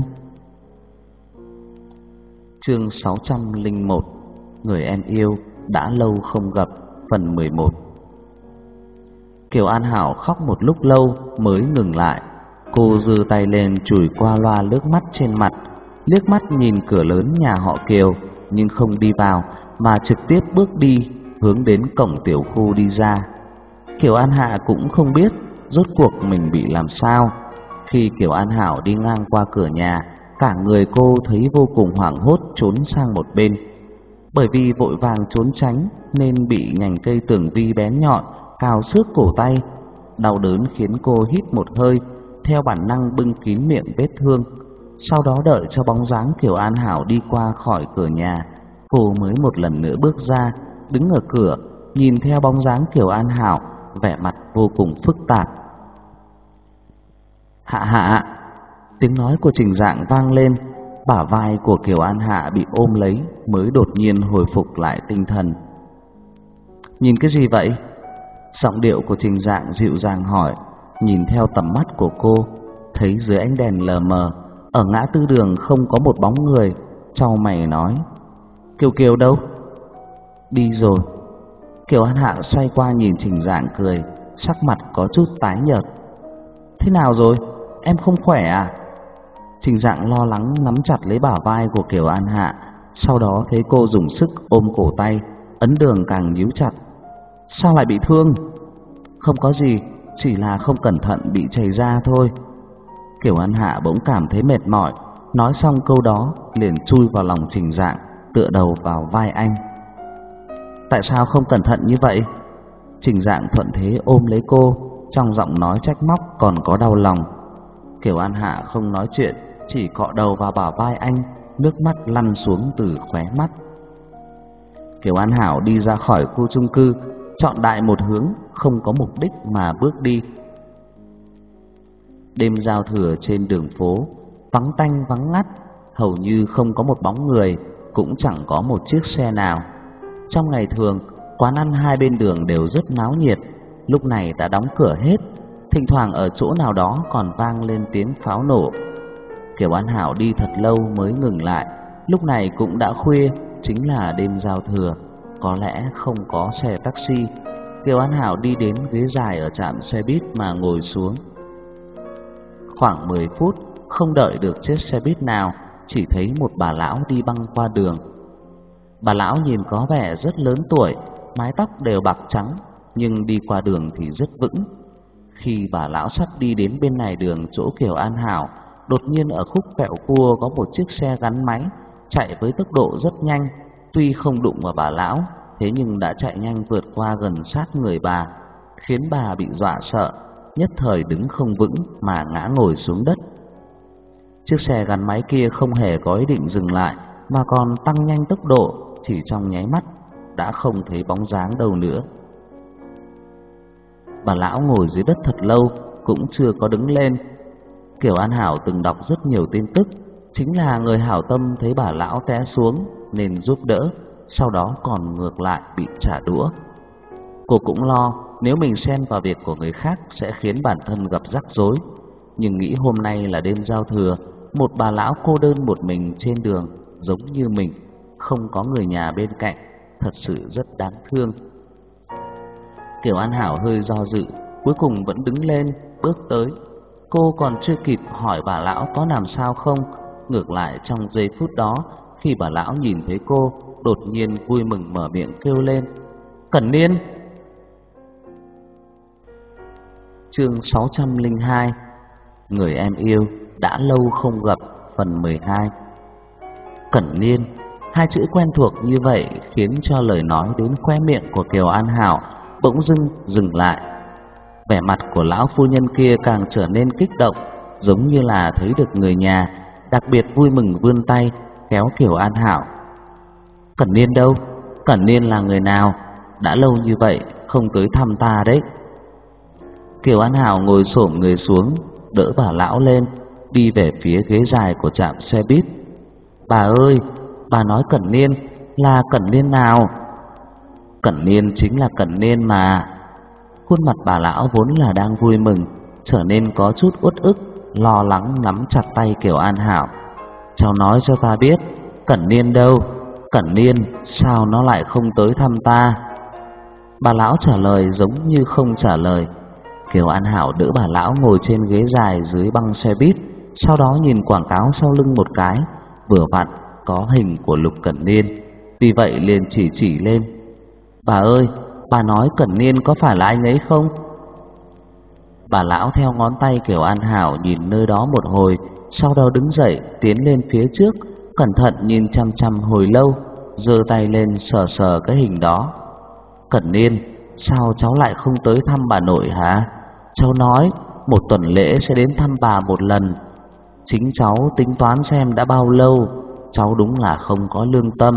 Chương sáu trăm lẻ một. Người em yêu đã lâu không gặp, phần mười một. Kiều An Hảo khóc một lúc lâu mới ngừng lại. Cô giơ tay lên chùi qua loa nước mắt trên mặt, liếc mắt nhìn cửa lớn nhà họ Kiều nhưng không đi vào mà trực tiếp bước đi hướng đến cổng tiểu khu đi ra. Kiều An Hạ cũng không biết rốt cuộc mình bị làm sao. Khi Kiều An Hảo đi ngang qua cửa nhà, cả người cô thấy vô cùng hoảng hốt, trốn sang một bên. Bởi vì vội vàng trốn tránh nên bị nhành cây tường vi bén nhọn cào xước cổ tay. Đau đớn khiến cô hít một hơi, theo bản năng bưng kín miệng vết thương. Sau đó đợi cho bóng dáng Kiều An Hảo đi qua khỏi cửa nhà, cô mới một lần nữa bước ra, đứng ở cửa nhìn theo bóng dáng Kiều An Hảo, vẻ mặt vô cùng phức tạp. Hạ Hạ! Tiếng nói của Trình Dạng vang lên. Bả vai của Kiều An Hạ bị ôm lấy mới đột nhiên hồi phục lại tinh thần. Nhìn cái gì vậy? Giọng điệu của Trình Dạng dịu dàng hỏi. Nhìn theo tầm mắt của cô, thấy dưới ánh đèn lờ mờ ở ngã tư đường không có một bóng người, chau mày nói: Kiều Kiều đâu? Đi rồi. Kiều An Hạ xoay qua nhìn Trình Dạng cười, sắc mặt có chút tái nhợt. Thế nào rồi? Em không khỏe à? Trình Dạng lo lắng nắm chặt lấy bả vai của Kiều An Hạ, sau đó thấy cô dùng sức ôm cổ tay, ấn đường càng nhíu chặt. Sao lại bị thương? Không có gì, chỉ là không cẩn thận bị chảy ra thôi. Kiều An Hạ bỗng cảm thấy mệt mỏi, nói xong câu đó liền chui vào lòng Trình Dạng, tựa đầu vào vai anh. Tại sao không cẩn thận như vậy? Trình Dạng thuận thế ôm lấy cô, trong giọng nói trách móc còn có đau lòng. Kiều An Hạ không nói chuyện, chỉ cọ đầu vào bả vai anh, nước mắt lăn xuống từ khóe mắt. Kiều An Hảo đi ra khỏi khu chung cư, chọn đại một hướng không có mục đích mà bước đi. Đêm giao thừa trên đường phố vắng tanh vắng ngắt, hầu như không có một bóng người, cũng chẳng có một chiếc xe nào. Trong ngày thường, quán ăn hai bên đường đều rất náo nhiệt, lúc này đã đóng cửa hết, thỉnh thoảng ở chỗ nào đó còn vang lên tiếng pháo nổ. Kiều An Hảo đi thật lâu mới ngừng lại, lúc này cũng đã khuya, chính là đêm giao thừa, có lẽ không có xe taxi. Kiều An Hảo đi đến ghế dài ở trạm xe buýt mà ngồi xuống. Khoảng mười phút, không đợi được chiếc xe buýt nào, chỉ thấy một bà lão đi băng qua đường. Bà lão nhìn có vẻ rất lớn tuổi, mái tóc đều bạc trắng, nhưng đi qua đường thì rất vững. Khi bà lão sắp đi đến bên này đường chỗ Kiều An Hảo, đột nhiên ở khúc kẹo cua có một chiếc xe gắn máy chạy với tốc độ rất nhanh, tuy không đụng vào bà lão, thế nhưng đã chạy nhanh vượt qua gần sát người bà, khiến bà bị dọa sợ, nhất thời đứng không vững mà ngã ngồi xuống đất. Chiếc xe gắn máy kia không hề có ý định dừng lại, mà còn tăng nhanh tốc độ, chỉ trong nháy mắt đã không thấy bóng dáng đâu nữa. Bà lão ngồi dưới đất thật lâu cũng chưa có đứng lên. Kiều An Hảo từng đọc rất nhiều tin tức, chính là người hảo tâm thấy bà lão té xuống nên giúp đỡ, sau đó còn ngược lại bị trả đũa. Cô cũng lo nếu mình xen vào việc của người khác sẽ khiến bản thân gặp rắc rối, nhưng nghĩ hôm nay là đêm giao thừa, một bà lão cô đơn một mình trên đường giống như mình, không có người nhà bên cạnh, thật sự rất đáng thương. Kiều An Hảo hơi do dự, cuối cùng vẫn đứng lên, bước tới. Cô còn chưa kịp hỏi bà lão có làm sao không, ngược lại trong giây phút đó, khi bà lão nhìn thấy cô, đột nhiên vui mừng mở miệng kêu lên: Cẩn Niên! Chương sáu trăm lẻ hai. Người em yêu đã lâu không gặp, phần mười hai. Cẩn Niên, hai chữ quen thuộc như vậy khiến cho lời nói đến khóe miệng của Kiều An Hảo bỗng dưng dừng lại. Vẻ mặt của lão phu nhân kia càng trở nên kích động, giống như là thấy được người nhà, đặc biệt vui mừng vươn tay kéo Kiều An Hảo. Cẩn Niên đâu? Cẩn Niên là người nào? Đã lâu như vậy không tới thăm ta đấy. Kiều An Hảo ngồi xổm người xuống, đỡ bà lão lên, đi về phía ghế dài của trạm xe buýt. Bà ơi, bà nói Cẩn Niên là Cẩn Niên nào? Cẩn Niên chính là Cẩn Niên mà. Khuôn mặt bà lão vốn là đang vui mừng trở nên có chút uất ức, lo lắng nắm chặt tay Kiều An Hảo. "Cháu nói cho ta biết, Cẩn Niên đâu? Cẩn Niên sao nó lại không tới thăm ta?" Bà lão trả lời giống như không trả lời. Kiều An Hảo đỡ bà lão ngồi trên ghế dài dưới băng xe buýt, sau đó nhìn quảng cáo sau lưng một cái, vừa vặn có hình của Lục Cẩn Niên, vì vậy liền chỉ chỉ lên. "Bà ơi, bà nói Cẩn Niên có phải là anh ấy không?" Bà lão theo ngón tay Kiều An Hảo nhìn nơi đó một hồi, sau đó đứng dậy tiến lên phía trước, cẩn thận nhìn chăm chăm hồi lâu, giơ tay lên sờ sờ cái hình đó. "Cẩn Niên, sao cháu lại không tới thăm bà nội hả? Cháu nói một tuần lễ sẽ đến thăm bà một lần. Chính cháu tính toán xem đã bao lâu, cháu đúng là không có lương tâm."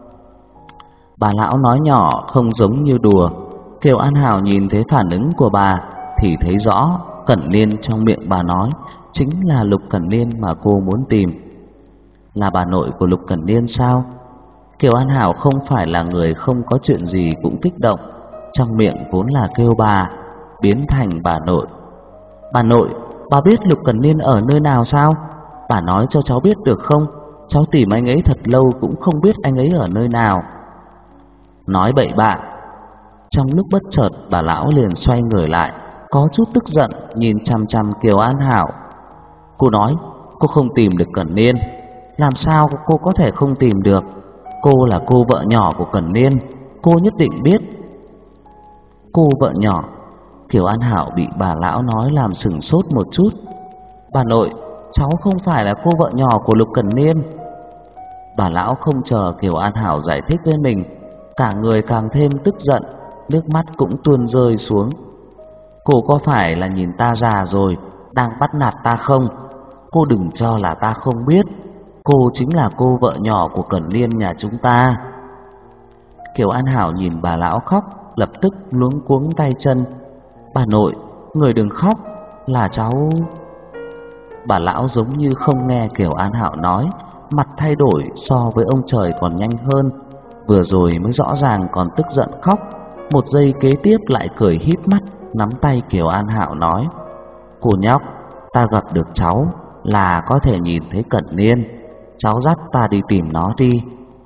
Bà lão nói nhỏ không giống như đùa. Kiều An Hảo nhìn thấy phản ứng của bà thì thấy rõ Cẩn Niên trong miệng bà nói chính là Lục Cẩn Niên mà cô muốn tìm. Là bà nội của Lục Cẩn Niên sao? Kiều An Hảo không phải là người không có chuyện gì cũng kích động, trong miệng vốn là kêu bà, biến thành bà nội. "Bà nội, bà biết Lục Cẩn Niên ở nơi nào sao? Bà nói cho cháu biết được không? Cháu tìm anh ấy thật lâu cũng không biết anh ấy ở nơi nào." "Nói bậy bạ." Trong lúc bất chợt bà lão liền xoay người lại, có chút tức giận nhìn chằm chằm Kiều An Hảo. "Cô nói cô không tìm được Cẩn Niên. Làm sao cô có thể không tìm được? Cô là cô vợ nhỏ của Cẩn Niên, cô nhất định biết." Cô vợ nhỏ? Kiều An Hảo bị bà lão nói làm sửng sốt một chút. "Bà nội, cháu không phải là cô vợ nhỏ của Lục Cẩn Niên." Bà lão không chờ Kiều An Hảo giải thích với mình, cả người càng thêm tức giận, nước mắt cũng tuôn rơi xuống. "Cô có phải là nhìn ta già rồi đang bắt nạt ta không? Cô đừng cho là ta không biết, cô chính là cô vợ nhỏ của Cẩn Niên nhà chúng ta." Kiều An Hảo nhìn bà lão khóc, lập tức luống cuống tay chân. "Bà nội, người đừng khóc, là cháu..." Bà lão giống như không nghe Kiều An Hảo nói, mặt thay đổi so với ông trời còn nhanh hơn. Vừa rồi mới rõ ràng còn tức giận khóc, một giây kế tiếp lại cười híp mắt nắm tay Kiều An Hảo nói: "Cô nhóc, ta gặp được cháu là có thể nhìn thấy Cẩn Niên, cháu dắt ta đi tìm nó đi."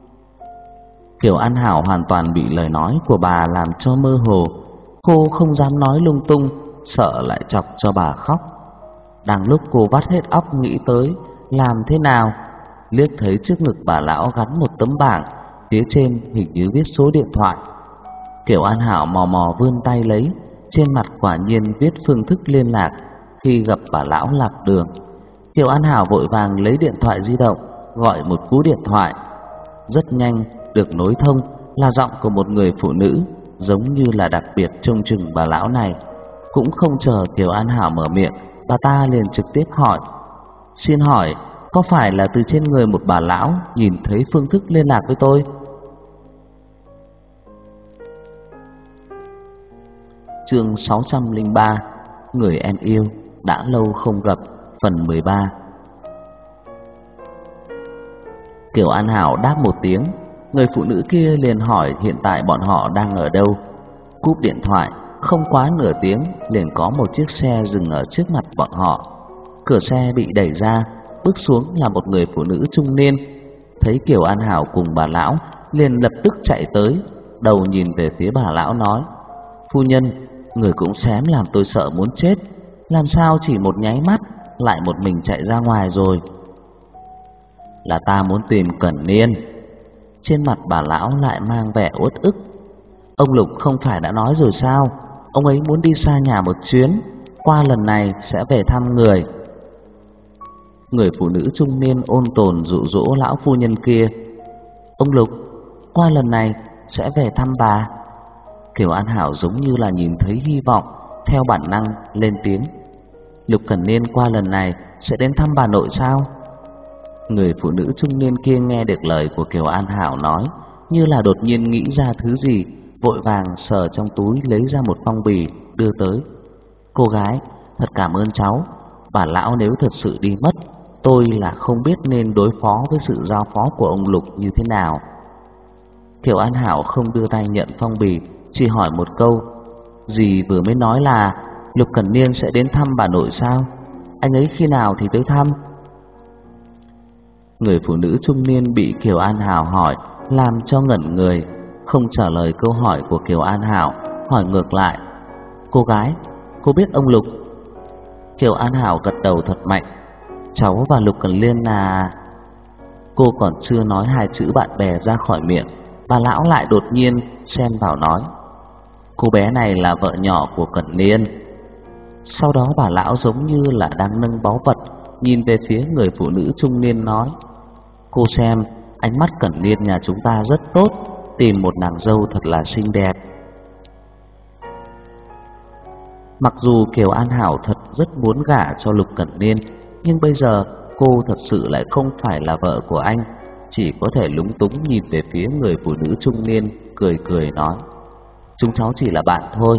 Kiều An Hảo hoàn toàn bị lời nói của bà làm cho mơ hồ, cô không dám nói lung tung, sợ lại chọc cho bà khóc. Đang lúc cô vắt hết óc nghĩ tới làm thế nào, liếc thấy trước ngực bà lão gắn một tấm bảng, phía trên hình như viết số điện thoại. Kiều An Hảo mò mò vươn tay lấy, trên mặt quả nhiên viết phương thức liên lạc khi gặp bà lão lạc đường. Kiều An Hảo vội vàng lấy điện thoại di động gọi một cú điện thoại. Rất nhanh được nối thông là giọng của một người phụ nữ, giống như là đặc biệt trông chừng bà lão này. Cũng không chờ Kiều An Hảo mở miệng, bà ta liền trực tiếp hỏi: "Xin hỏi, có phải là từ trên người một bà lão nhìn thấy phương thức liên lạc với tôi?" Chương sáu trăm lẻ ba, Người em yêu đã lâu không gặp, phần mười ba. Kiều An Hảo đáp một tiếng, người phụ nữ kia liền hỏi hiện tại bọn họ đang ở đâu. Cúp điện thoại, không quá nửa tiếng liền có một chiếc xe dừng ở trước mặt bọn họ. Cửa xe bị đẩy ra, bước xuống là một người phụ nữ trung niên. Thấy Kiều An Hảo cùng bà lão, liền lập tức chạy tới, đầu nhìn về phía bà lão nói: "Phu nhân, người cũng xém làm tôi sợ muốn chết, làm sao chỉ một nháy mắt lại một mình chạy ra ngoài rồi?" "Là ta muốn tìm Cẩn Niên." Trên mặt bà lão lại mang vẻ uất ức. "Ông Lục không phải đã nói rồi sao, ông ấy muốn đi xa nhà một chuyến, qua lần này sẽ về thăm người." Người phụ nữ trung niên ôn tồn dụ dỗ lão phu nhân kia: "Ông Lục, qua lần này sẽ về thăm bà." Kiều An Hảo giống như là nhìn thấy hy vọng, theo bản năng lên tiếng: "Lục Cẩn Niên qua lần này sẽ đến thăm bà nội sao?" Người phụ nữ trung niên kia nghe được lời của Kiều An Hảo nói, như là đột nhiên nghĩ ra thứ gì, vội vàng sờ trong túi lấy ra một phong bì đưa tới. "Cô gái, thật cảm ơn cháu, bà lão nếu thật sự đi mất, tôi là không biết nên đối phó với sự giao phó của ông Lục như thế nào." Kiều An Hảo không đưa tay nhận phong bì, chỉ hỏi một câu: Dì vừa mới nói là Lục Cẩn Niên sẽ đến thăm bà nội sao? Anh ấy khi nào thì tới thăm? Người phụ nữ trung niên bị Kiều An Hảo hỏi làm cho ngẩn người, không trả lời câu hỏi của Kiều An Hảo, hỏi ngược lại: "Cô gái, cô biết ông Lục?" Kiều An Hảo gật đầu thật mạnh: "Cháu và Lục Cẩn Niên là..." Cô còn chưa nói hai chữ bạn bè ra khỏi miệng, bà lão lại đột nhiên xen vào nói: "Cô bé này là vợ nhỏ của Cẩn Niên." Sau đó bà lão giống như là đang nâng báu vật, nhìn về phía người phụ nữ trung niên nói: "Cô xem, ánh mắt Cẩn Niên nhà chúng ta rất tốt, tìm một nàng dâu thật là xinh đẹp." Mặc dù Kiều An Hảo thật rất muốn gả cho Lục Cẩn Niên, nhưng bây giờ cô thật sự lại không phải là vợ của anh, chỉ có thể lúng túng nhìn về phía người phụ nữ trung niên, cười cười nói: "Chúng cháu chỉ là bạn thôi.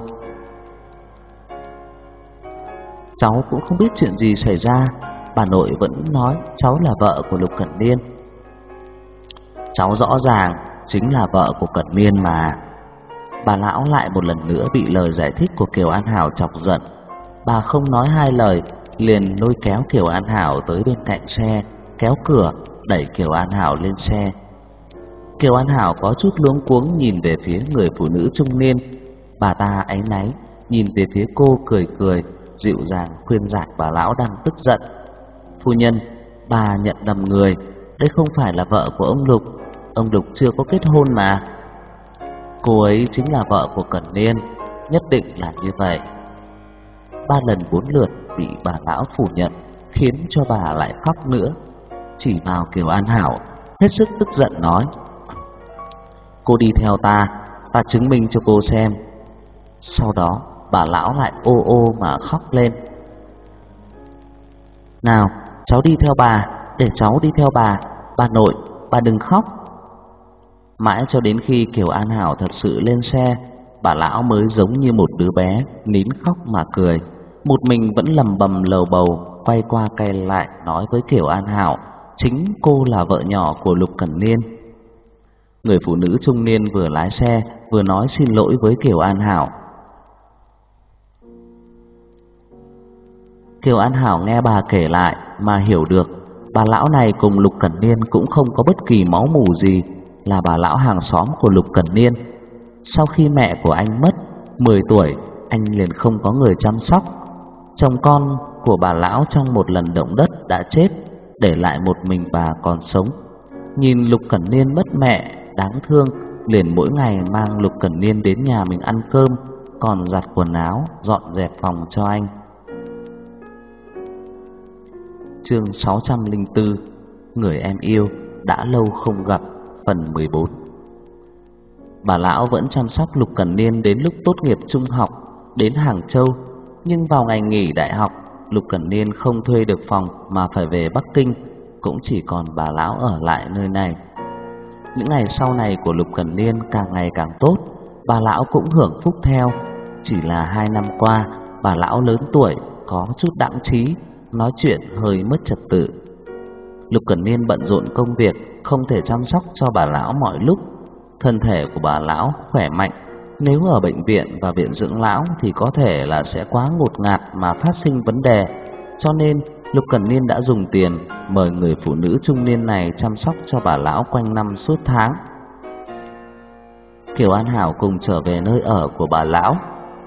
Cháu cũng không biết chuyện gì xảy ra, bà nội vẫn nói cháu là vợ của Lục Cẩn Niên." "Cháu rõ ràng chính là vợ của Cẩn Niên mà." Bà lão lại một lần nữa bị lời giải thích của Kiều An Hảo chọc giận. Bà không nói hai lời, liền lôi kéo Kiều An Hảo tới bên cạnh xe, kéo cửa, đẩy Kiều An Hảo lên xe. Kiều An Hảo có chút luống cuống nhìn về phía người phụ nữ trung niên. Bà ta áy náy nhìn về phía cô, cười cười, dịu dàng khuyên giải bà lão đang tức giận: "Phu nhân, bà nhận lầm người, đây không phải là vợ của ông Lục, ông Lục chưa có kết hôn mà." "Cô ấy chính là vợ của Cẩn Niên, nhất định là như vậy." Ba lần bốn lượt bị bà lão phủ nhận, khiến cho bà lại khóc nữa, chỉ vào Kiều An Hảo, hết sức tức giận nói: "Cô đi theo ta, ta chứng minh cho cô xem." Sau đó bà lão lại ô ô mà khóc lên: "Nào, cháu đi theo bà, để cháu đi theo bà, bà nội, bà đừng khóc." Mãi cho đến khi Kiều An Hảo thật sự lên xe, bà lão mới giống như một đứa bé nín khóc mà cười, một mình vẫn lầm bầm lầu bầu, quay qua quay lại nói với Kiều An Hảo chính cô là vợ nhỏ của Lục Cẩn Niên. Người phụ nữ trung niên vừa lái xe vừa nói xin lỗi với Kiều An Hảo. Kiều An Hảo nghe bà kể lại mà hiểu được, bà lão này cùng Lục Cẩn Niên cũng không có bất kỳ máu mủ gì, là bà lão hàng xóm của Lục Cẩn Niên. Sau khi mẹ của anh mất mười tuổi, anh liền không có người chăm sóc. Chồng con của bà lão trong một lần động đất đã chết, để lại một mình bà còn sống. Nhìn Lục Cẩn Niên mất mẹ đáng thương, liền mỗi ngày mang Lục Cẩn Niên đến nhà mình ăn cơm, còn giặt quần áo, dọn dẹp phòng cho anh. Chương sáu trăm lẻ bốn: Người em yêu đã lâu không gặp, phần mười bốn. Bà lão vẫn chăm sóc Lục Cẩn Niên đến lúc tốt nghiệp trung học, đến Hàng Châu. Nhưng vào ngày nghỉ đại học, Lục Cẩn Niên không thuê được phòng mà phải về Bắc Kinh, cũng chỉ còn bà lão ở lại nơi này. Những ngày sau này của Lục Cẩn Niên càng ngày càng tốt, bà lão cũng hưởng phúc theo. Chỉ là hai năm qua, bà lão lớn tuổi, có chút đãng trí, nói chuyện hơi mất trật tự. Lục Cẩn Niên bận rộn công việc, không thể chăm sóc cho bà lão mọi lúc. Thân thể của bà lão khỏe mạnh, nếu ở bệnh viện và viện dưỡng lão thì có thể là sẽ quá ngột ngạt mà phát sinh vấn đề. Cho nên Lục Cẩn Niên đã dùng tiền mời người phụ nữ trung niên này chăm sóc cho bà lão quanh năm suốt tháng. Kiều An Hảo cùng trở về nơi ở của bà lão.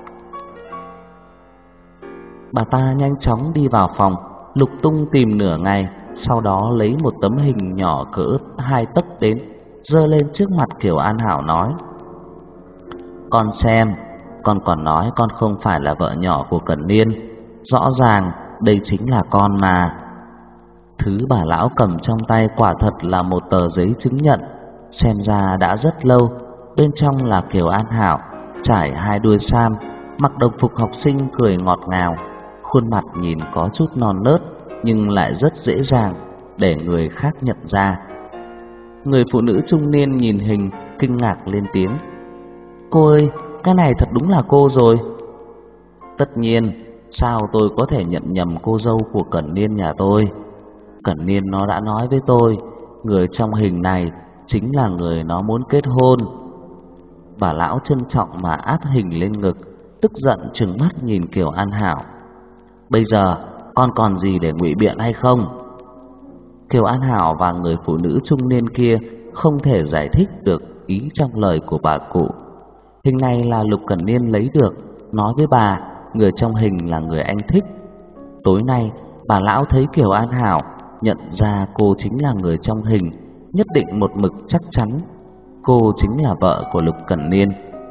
Bà ta nhanh chóng đi vào phòng, lục tung tìm nửa ngày, sau đó lấy một tấm hình nhỏ cỡ hai tấc đến, giơ lên trước mặt Kiều An Hảo nói: "Con xem, con còn nói con không phải là vợ nhỏ của Cẩn Niên, rõ ràng đây chính là con mà." Thứ bà lão cầm trong tay quả thật là một tờ giấy chứng nhận, xem ra đã rất lâu. Bên trong là Kiều An Hảo, trải hai đuôi sam, mặc đồng phục học sinh, cười ngọt ngào, khuôn mặt nhìn có chút non nớt nhưng lại rất dễ dàng để người khác nhận ra. Người phụ nữ trung niên nhìn hình, kinh ngạc lên tiếng: "Cô ơi, cái này thật đúng là cô rồi." "Tất nhiên, sao tôi có thể nhận nhầm cô dâu của Cẩn Niên nhà tôi. Cẩn Niên nó đã nói với tôi, người trong hình này chính là người nó muốn kết hôn." Bà lão trân trọng mà áp hình lên ngực, tức giận trừng mắt nhìn Kiều An Hảo. Bây giờ con còn gì để ngụy biện hay không? Kiều An Hảo và người phụ nữ trung niên kia không thể giải thích được ý trong lời của bà cụ. Hình này là Lục Cẩn Niên lấy được, nói với bà người trong hình là người anh thích. Tối nay bà lão thấy Kiều An Hảo, nhận ra cô chính là người trong hình, nhất định một mực chắc chắn cô chính là vợ của Lục Cẩn Niên.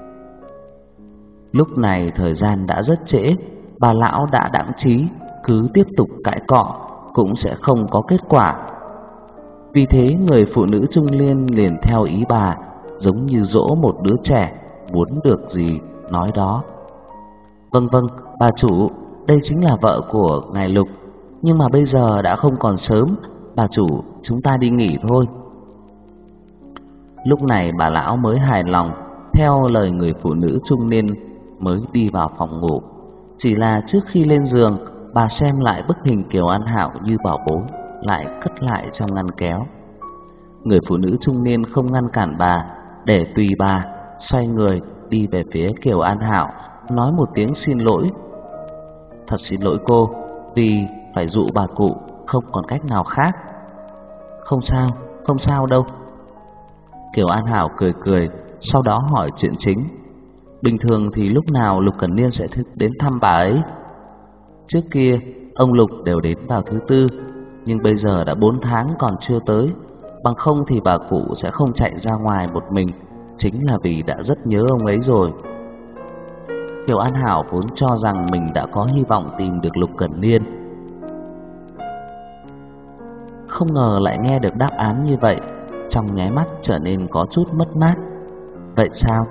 Lúc này thời gian đã rất trễ, bà lão đã đãng trí, cứ tiếp tục cãi cọ cũng sẽ không có kết quả. Vì thế người phụ nữ trung niên liền theo ý bà, giống như dỗ một đứa trẻ, muốn được gì nói đó. Vâng vâng, bà chủ, đây chính là vợ của ngài Lục, nhưng mà bây giờ đã không còn sớm, bà chủ, chúng ta đi nghỉ thôi. Lúc này bà lão mới hài lòng, theo lời người phụ nữ trung niên mới đi vào phòng ngủ. Chỉ là trước khi lên giường, bà xem lại bức hình Kiều An Hảo như bảo bối, lại cất lại trong ngăn kéo. Người phụ nữ trung niên không ngăn cản bà, để tùy bà, xoay người đi về phía Kiều An Hảo, nói một tiếng xin lỗi. Thật xin lỗi cô, vì phải dụ bà cụ, không còn cách nào khác. Không sao, không sao đâu. Kiều An Hảo cười cười, sau đó hỏi chuyện chính. Bình thường thì lúc nào Lục Cẩn Niên sẽ đến thăm bà ấy? Trước kia ông Lục đều đến vào thứ tư, nhưng bây giờ đã bốn tháng còn chưa tới. Bằng không thì bà cụ sẽ không chạy ra ngoài một mình, chính là vì đã rất nhớ ông ấy rồi. Kiều An Hảo vốn cho rằng mình đã có hy vọng tìm được Lục Cẩn Niên, không ngờ lại nghe được đáp án như vậy, trong nháy mắt trở nên có chút mất mát. Vậy sao?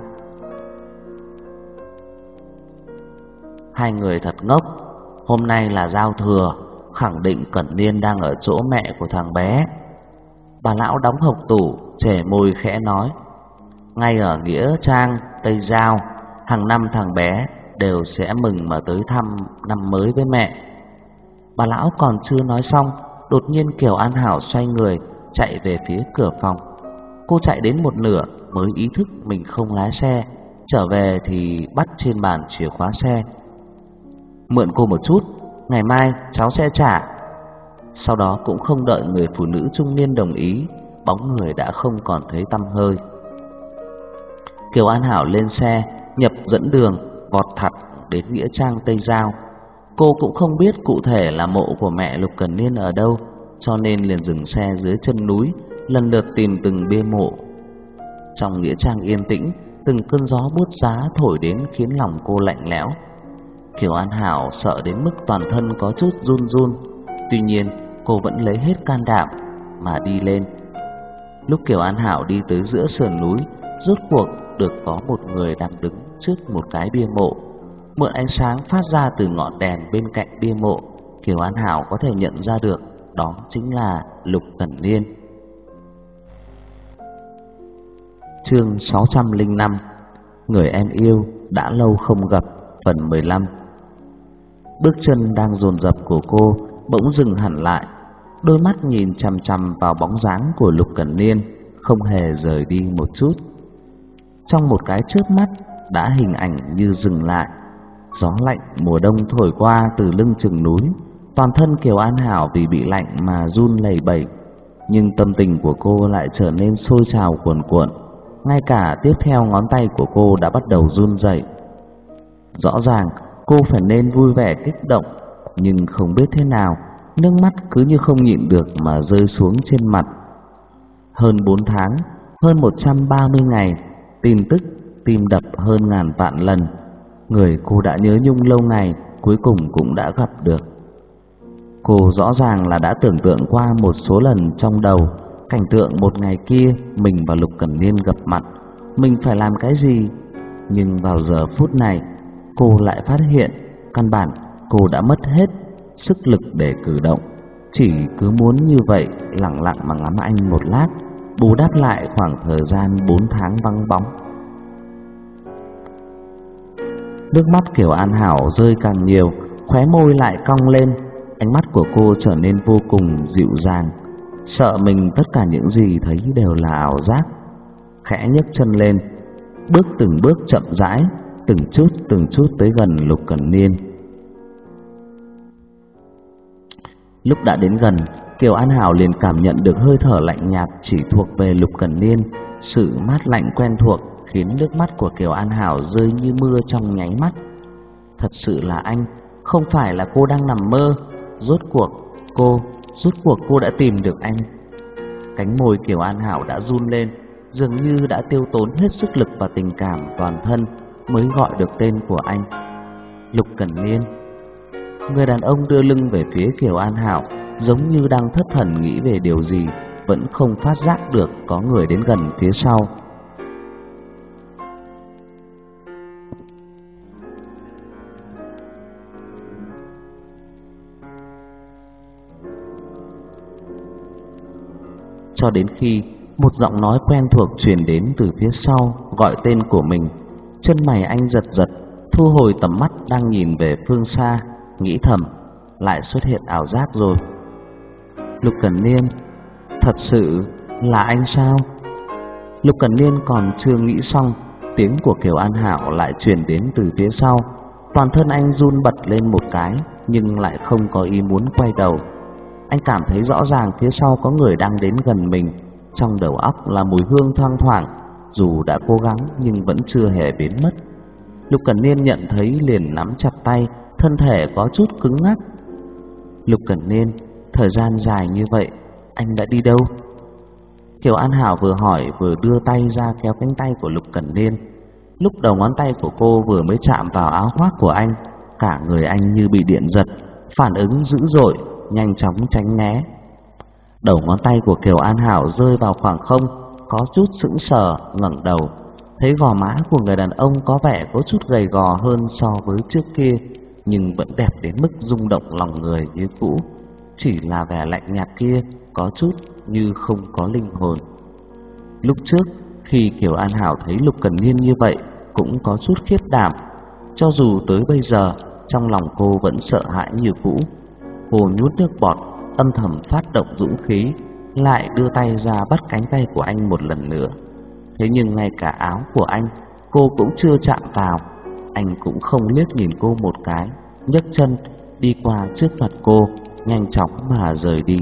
Hai người thật ngốc. Hôm nay là giao thừa, khẳng định Cẩn Niên đang ở chỗ mẹ của thằng bé. Bà lão đóng hộc tủ, chẻ môi khẽ nói. Ngay ở nghĩa trang Tây Giao, hàng năm thằng bé đều sẽ mừng mà tới thăm năm mới với mẹ. Bà lão còn chưa nói xong, đột nhiên Kiều An Hảo xoay người chạy về phía cửa phòng. Cô chạy đến một nửa mới ý thức mình không lái xe, trở về thì bắt trên bàn chìa khóa xe. Mượn cô một chút, ngày mai cháu sẽ trả. Sau đó cũng không đợi người phụ nữ trung niên đồng ý, bóng người đã không còn thấy tăm hơi. Kiều An Hảo lên xe, nhập dẫn đường, vọt thẳng đến nghĩa trang Tây Giao. Cô cũng không biết cụ thể là mộ của mẹ Lục Cẩn Niên ở đâu, cho nên liền dừng xe dưới chân núi, lần lượt tìm từng bia mộ. Trong nghĩa trang yên tĩnh, từng cơn gió buốt giá thổi đến khiến lòng cô lạnh lẽo. Kiều An Hảo sợ đến mức toàn thân có chút run run. Tuy nhiên cô vẫn lấy hết can đảm mà đi lên. Lúc Kiều An Hảo đi tới giữa sườn núi, rốt cuộc được có một người đang đứng trước một cái bia mộ. Mượn ánh sáng phát ra từ ngọn đèn bên cạnh bia mộ, Kiều An Hảo có thể nhận ra được đó chính là Lục Cẩn Niên. Chương sáu trăm lẻ năm. Người em yêu đã lâu không gặp, phần mười lăm. Bước chân đang dồn dập của cô bỗng dừng hẳn lại, đôi mắt nhìn chằm chằm vào bóng dáng của Lục Cẩn Niên, không hề rời đi một chút. Trong một cái chớp mắt đã hình ảnh như dừng lại. Gió lạnh mùa đông thổi qua từ lưng chừng núi, toàn thân Kiều An Hảo vì bị lạnh mà run lẩy bẩy, nhưng tâm tình của cô lại trở nên sôi trào cuồn cuộn. Ngay cả tiếp theo ngón tay của cô đã bắt đầu run rẩy. Rõ ràng cô phải nên vui vẻ kích động, nhưng không biết thế nào, nước mắt cứ như không nhịn được mà rơi xuống trên mặt. Hơn bốn tháng, hơn một trăm ba mươi ngày, tin tức tim đập hơn ngàn vạn lần. Người cô đã nhớ nhung lâu ngày cuối cùng cũng đã gặp được. Cô rõ ràng là đã tưởng tượng qua một số lần trong đầu cảnh tượng một ngày kia mình và Lục Cẩn Niên gặp mặt, mình phải làm cái gì. Nhưng vào giờ phút này, cô lại phát hiện căn bản cô đã mất hết sức lực để cử động, chỉ cứ muốn như vậy lặng lặng mà ngắm anh một lát, bù đắp lại khoảng thời gian bốn tháng vắng bóng. Nước mắt Kiều An Hảo rơi càng nhiều, khóe môi lại cong lên, ánh mắt của cô trở nên vô cùng dịu dàng, sợ mình tất cả những gì thấy đều là ảo giác. Khẽ nhấc chân lên, bước từng bước chậm rãi, từng chút từng chút tới gần Lục Cẩn Niên. Lúc đã đến gần, Kiều An Hảo liền cảm nhận được hơi thở lạnh nhạt chỉ thuộc về Lục Cẩn Niên. Sự mát lạnh quen thuộc khiến nước mắt của Kiều An Hảo rơi như mưa trong nháy mắt. Thật sự là anh, không phải là cô đang nằm mơ. Rốt cuộc cô, rốt cuộc cô đã tìm được anh. Cánh môi Kiều An Hảo đã run lên, dường như đã tiêu tốn hết sức lực và tình cảm toàn thân mới gọi được tên của anh. Lục Cẩn Niên. Người đàn ông đưa lưng về phía Kiều An Hảo, giống như đang thất thần nghĩ về điều gì, vẫn không phát giác được có người đến gần phía sau. Cho đến khi một giọng nói quen thuộc truyền đến từ phía sau, gọi tên của mình. Chân mày anh giật giật, thu hồi tầm mắt đang nhìn về phương xa, nghĩ thầm, lại xuất hiện ảo giác rồi. Lục Cẩn Niên, thật sự là anh sao? Lục Cẩn Niên còn chưa nghĩ xong, tiếng của Kiều An Hảo lại truyền đến từ phía sau. Toàn thân anh run bật lên một cái, nhưng lại không có ý muốn quay đầu. Anh cảm thấy rõ ràng phía sau có người đang đến gần mình. Trong đầu óc là mùi hương thoang thoảng, dù đã cố gắng nhưng vẫn chưa hề biến mất. Lục Cẩn Niên nhận thấy liền nắm chặt tay, thân thể có chút cứng ngắc. Lục Cẩn Niên, thời gian dài như vậy, anh đã đi đâu? Kiều An Hảo vừa hỏi vừa đưa tay ra kéo cánh tay của Lục Cẩn Niên. Lúc đầu ngón tay của cô vừa mới chạm vào áo khoác của anh, cả người anh như bị điện giật, phản ứng dữ dội, nhanh chóng tránh né. Đầu ngón tay của Kiều An Hảo rơi vào khoảng không, có chút sững sờ, ngẩng đầu, thấy gò má của người đàn ông có vẻ có chút gầy gò hơn so với trước kia, nhưng vẫn đẹp đến mức rung động lòng người như cũ. Chỉ là vẻ lạnh nhạt kia có chút như không có linh hồn. Lúc trước khi Kiều An Hảo thấy Lục Cẩn Niên như vậy cũng có chút khiếp đảm. Cho dù tới bây giờ trong lòng cô vẫn sợ hãi như cũ. Cô nhút nước bọt, âm thầm phát động dũng khí, lại đưa tay ra bắt cánh tay của anh một lần nữa. Thế nhưng ngay cả áo của anh cô cũng chưa chạm vào. Anh cũng không liếc nhìn cô một cái, nhấc chân đi qua trước mặt cô, nhanh chóng mà rời đi.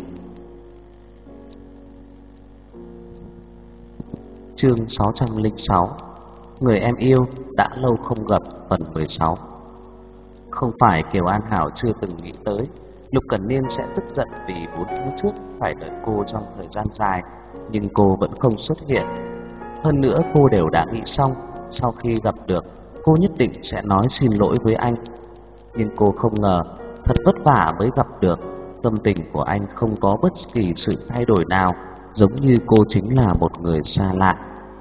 Chương sáu trăm lẻ sáu. Người em yêu đã lâu không gặp, phần mười sáu. Không phải Kiều An Hảo chưa từng nghĩ tới Lục Cẩn Niên sẽ tức giận vì bốn tháng trước phải đợi cô trong thời gian dài, nhưng cô vẫn không xuất hiện. Hơn nữa cô đều đã nghĩ xong, sau khi gặp được, cô nhất định sẽ nói xin lỗi với anh. Nhưng cô không ngờ, thật vất vả mới gặp được, tâm tình của anh không có bất kỳ sự thay đổi nào, giống như cô chính là một người xa lạ.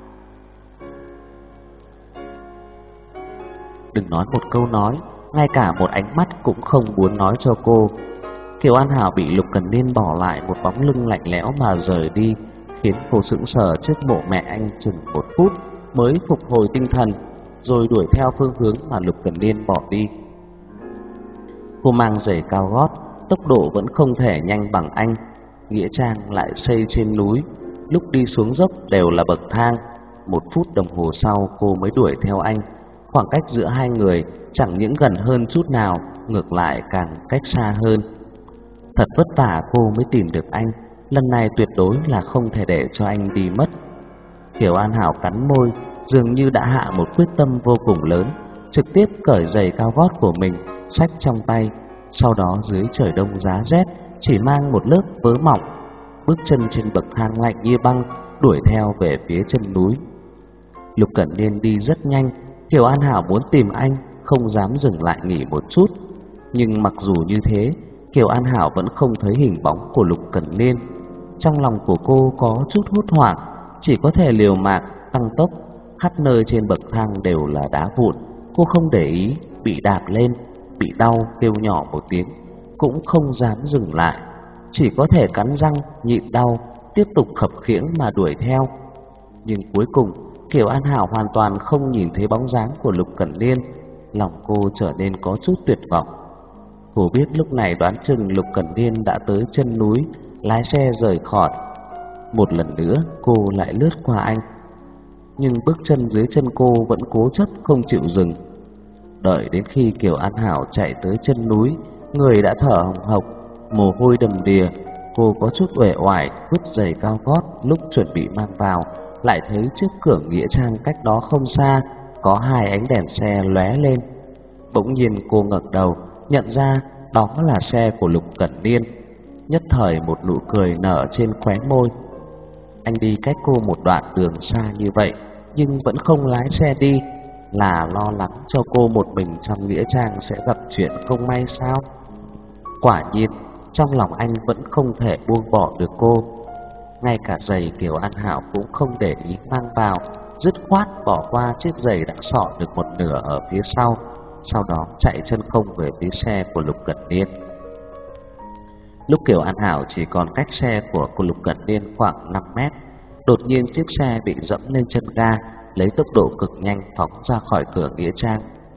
Đừng nói một câu nói, ngay cả một ánh mắt cũng không muốn nói cho cô. Kiều An Hảo bị Lục Cẩn Niên bỏ lại một bóng lưng lạnh lẽo mà rời đi, khiến cô sững sờ trước mộ mẹ anh chừng một phút mới phục hồi tinh thần, rồi đuổi theo phương hướng mà Lục Cẩn Niên bỏ đi. Cô mang giày cao gót, tốc độ vẫn không thể nhanh bằng anh. Nghĩa trang lại xây trên núi, lúc đi xuống dốc đều là bậc thang. Một phút đồng hồ sau cô mới đuổi theo anh. Khoảng cách giữa hai người chẳng những gần hơn chút nào, ngược lại càng cách xa hơn. Thật vất vả cô mới tìm được anh, lần này tuyệt đối là không thể để cho anh đi mất. Kiều An Hảo cắn môi, dường như đã hạ một quyết tâm vô cùng lớn, trực tiếp cởi giày cao gót của mình, xách trong tay. Sau đó dưới trời đông giá rét, chỉ mang một lớp vớ mỏng, bước chân trên bậc thang lạnh như băng, đuổi theo về phía chân núi. Lục Cẩn Niên đi rất nhanh, Kiều An Hảo muốn tìm anh, không dám dừng lại nghỉ một chút. Nhưng mặc dù như thế, Kiều An Hảo vẫn không thấy hình bóng của Lục Cẩn Niên. Trong lòng của cô có chút hốt hoảng, chỉ có thể liều mạng tăng tốc. Khắp nơi trên bậc thang đều là đá vụn, cô không để ý, bị đạp lên, bị đau kêu nhỏ một tiếng, cũng không dám dừng lại, chỉ có thể cắn răng nhịn đau, tiếp tục khập khiễng mà đuổi theo. Nhưng cuối cùng Kiều An Hảo hoàn toàn không nhìn thấy bóng dáng của Lục Cẩn Niên, lòng cô trở nên có chút tuyệt vọng. Cô biết lúc này đoán chừng Lục Cẩn Niên đã tới chân núi, lái xe rời khỏi. Một lần nữa cô lại lướt qua anh, nhưng bước chân dưới chân cô vẫn cố chấp không chịu dừng, Đợi đến khi Kiều An Hảo chạy tới chân núi, người đã thở hồng hộc, mồ hôi đầm đìa, cô có chút uể oải vứt giày cao gót lúc chuẩn bị mang vào, lại thấy trước cửa nghĩa trang cách đó không xa có hai ánh đèn xe lóe lên. Bỗng nhiên cô ngẩng đầu, nhận ra đó là xe của Lục Cẩn Niên. Nhất thời một nụ cười nở trên khóe môi. Anh đi cách cô một đoạn đường xa như vậy nhưng vẫn không lái xe đi, là lo lắng cho cô một mình trong nghĩa trang sẽ gặp chuyện không may sao? Quả nhiên trong lòng anh vẫn không thể buông bỏ được cô. Ngay cả giày Kiều An Hảo cũng không để ý mang vào, dứt khoát bỏ qua chiếc giày đã xỏ được một nửa ở phía sau, sau đó chạy chân không về phía xe của Lục Cẩn Niên. Lúc Kiều An Hảo chỉ còn cách xe của cô Lục Cẩn Niên khoảng năm mét, đột nhiên chiếc xe bị dẫm lên chân ga, lấy tốc độ cực nhanh phóng ra khỏi cửa nghĩa trang.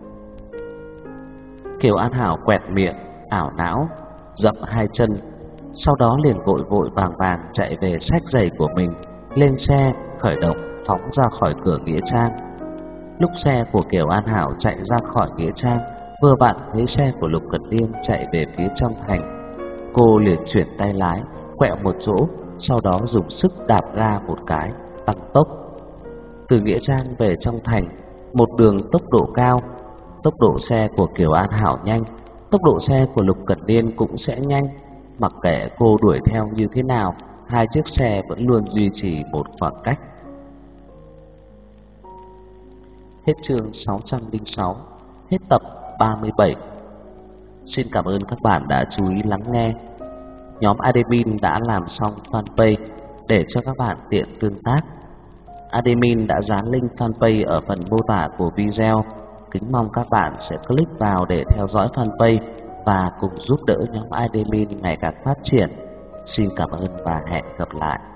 Kiều An Hảo quẹt miệng, ảo não, dậm hai chân, sau đó liền vội vội vàng vàng chạy về xách giày của mình, lên xe khởi động phóng ra khỏi cửa nghĩa trang. Lúc xe của Kiều An Hảo chạy ra khỏi nghĩa trang, vừa vặn thấy xe của Lục Cẩn Niên chạy về phía trong thành. Cô liền chuyển tay lái, quẹo một chỗ, sau đó dùng sức đạp ga một cái, tăng tốc. Từ nghĩa trang về trong thành, một đường tốc độ cao, tốc độ xe của Kiều An Hảo nhanh, tốc độ xe của Lục Cẩn Niên cũng sẽ nhanh. Mặc kệ cô đuổi theo như thế nào, hai chiếc xe vẫn luôn duy trì một khoảng cách. Hết chương sáu trăm lẻ sáu, hết tập ba mươi bảy. Xin cảm ơn các bạn đã chú ý lắng nghe. Nhóm admin đã làm xong fanpage để cho các bạn tiện tương tác. Admin đã dán link fanpage ở phần mô tả của video. Kính mong các bạn sẽ click vào để theo dõi fanpage và cùng giúp đỡ nhóm admin ngày càng phát triển. Xin cảm ơn và hẹn gặp lại.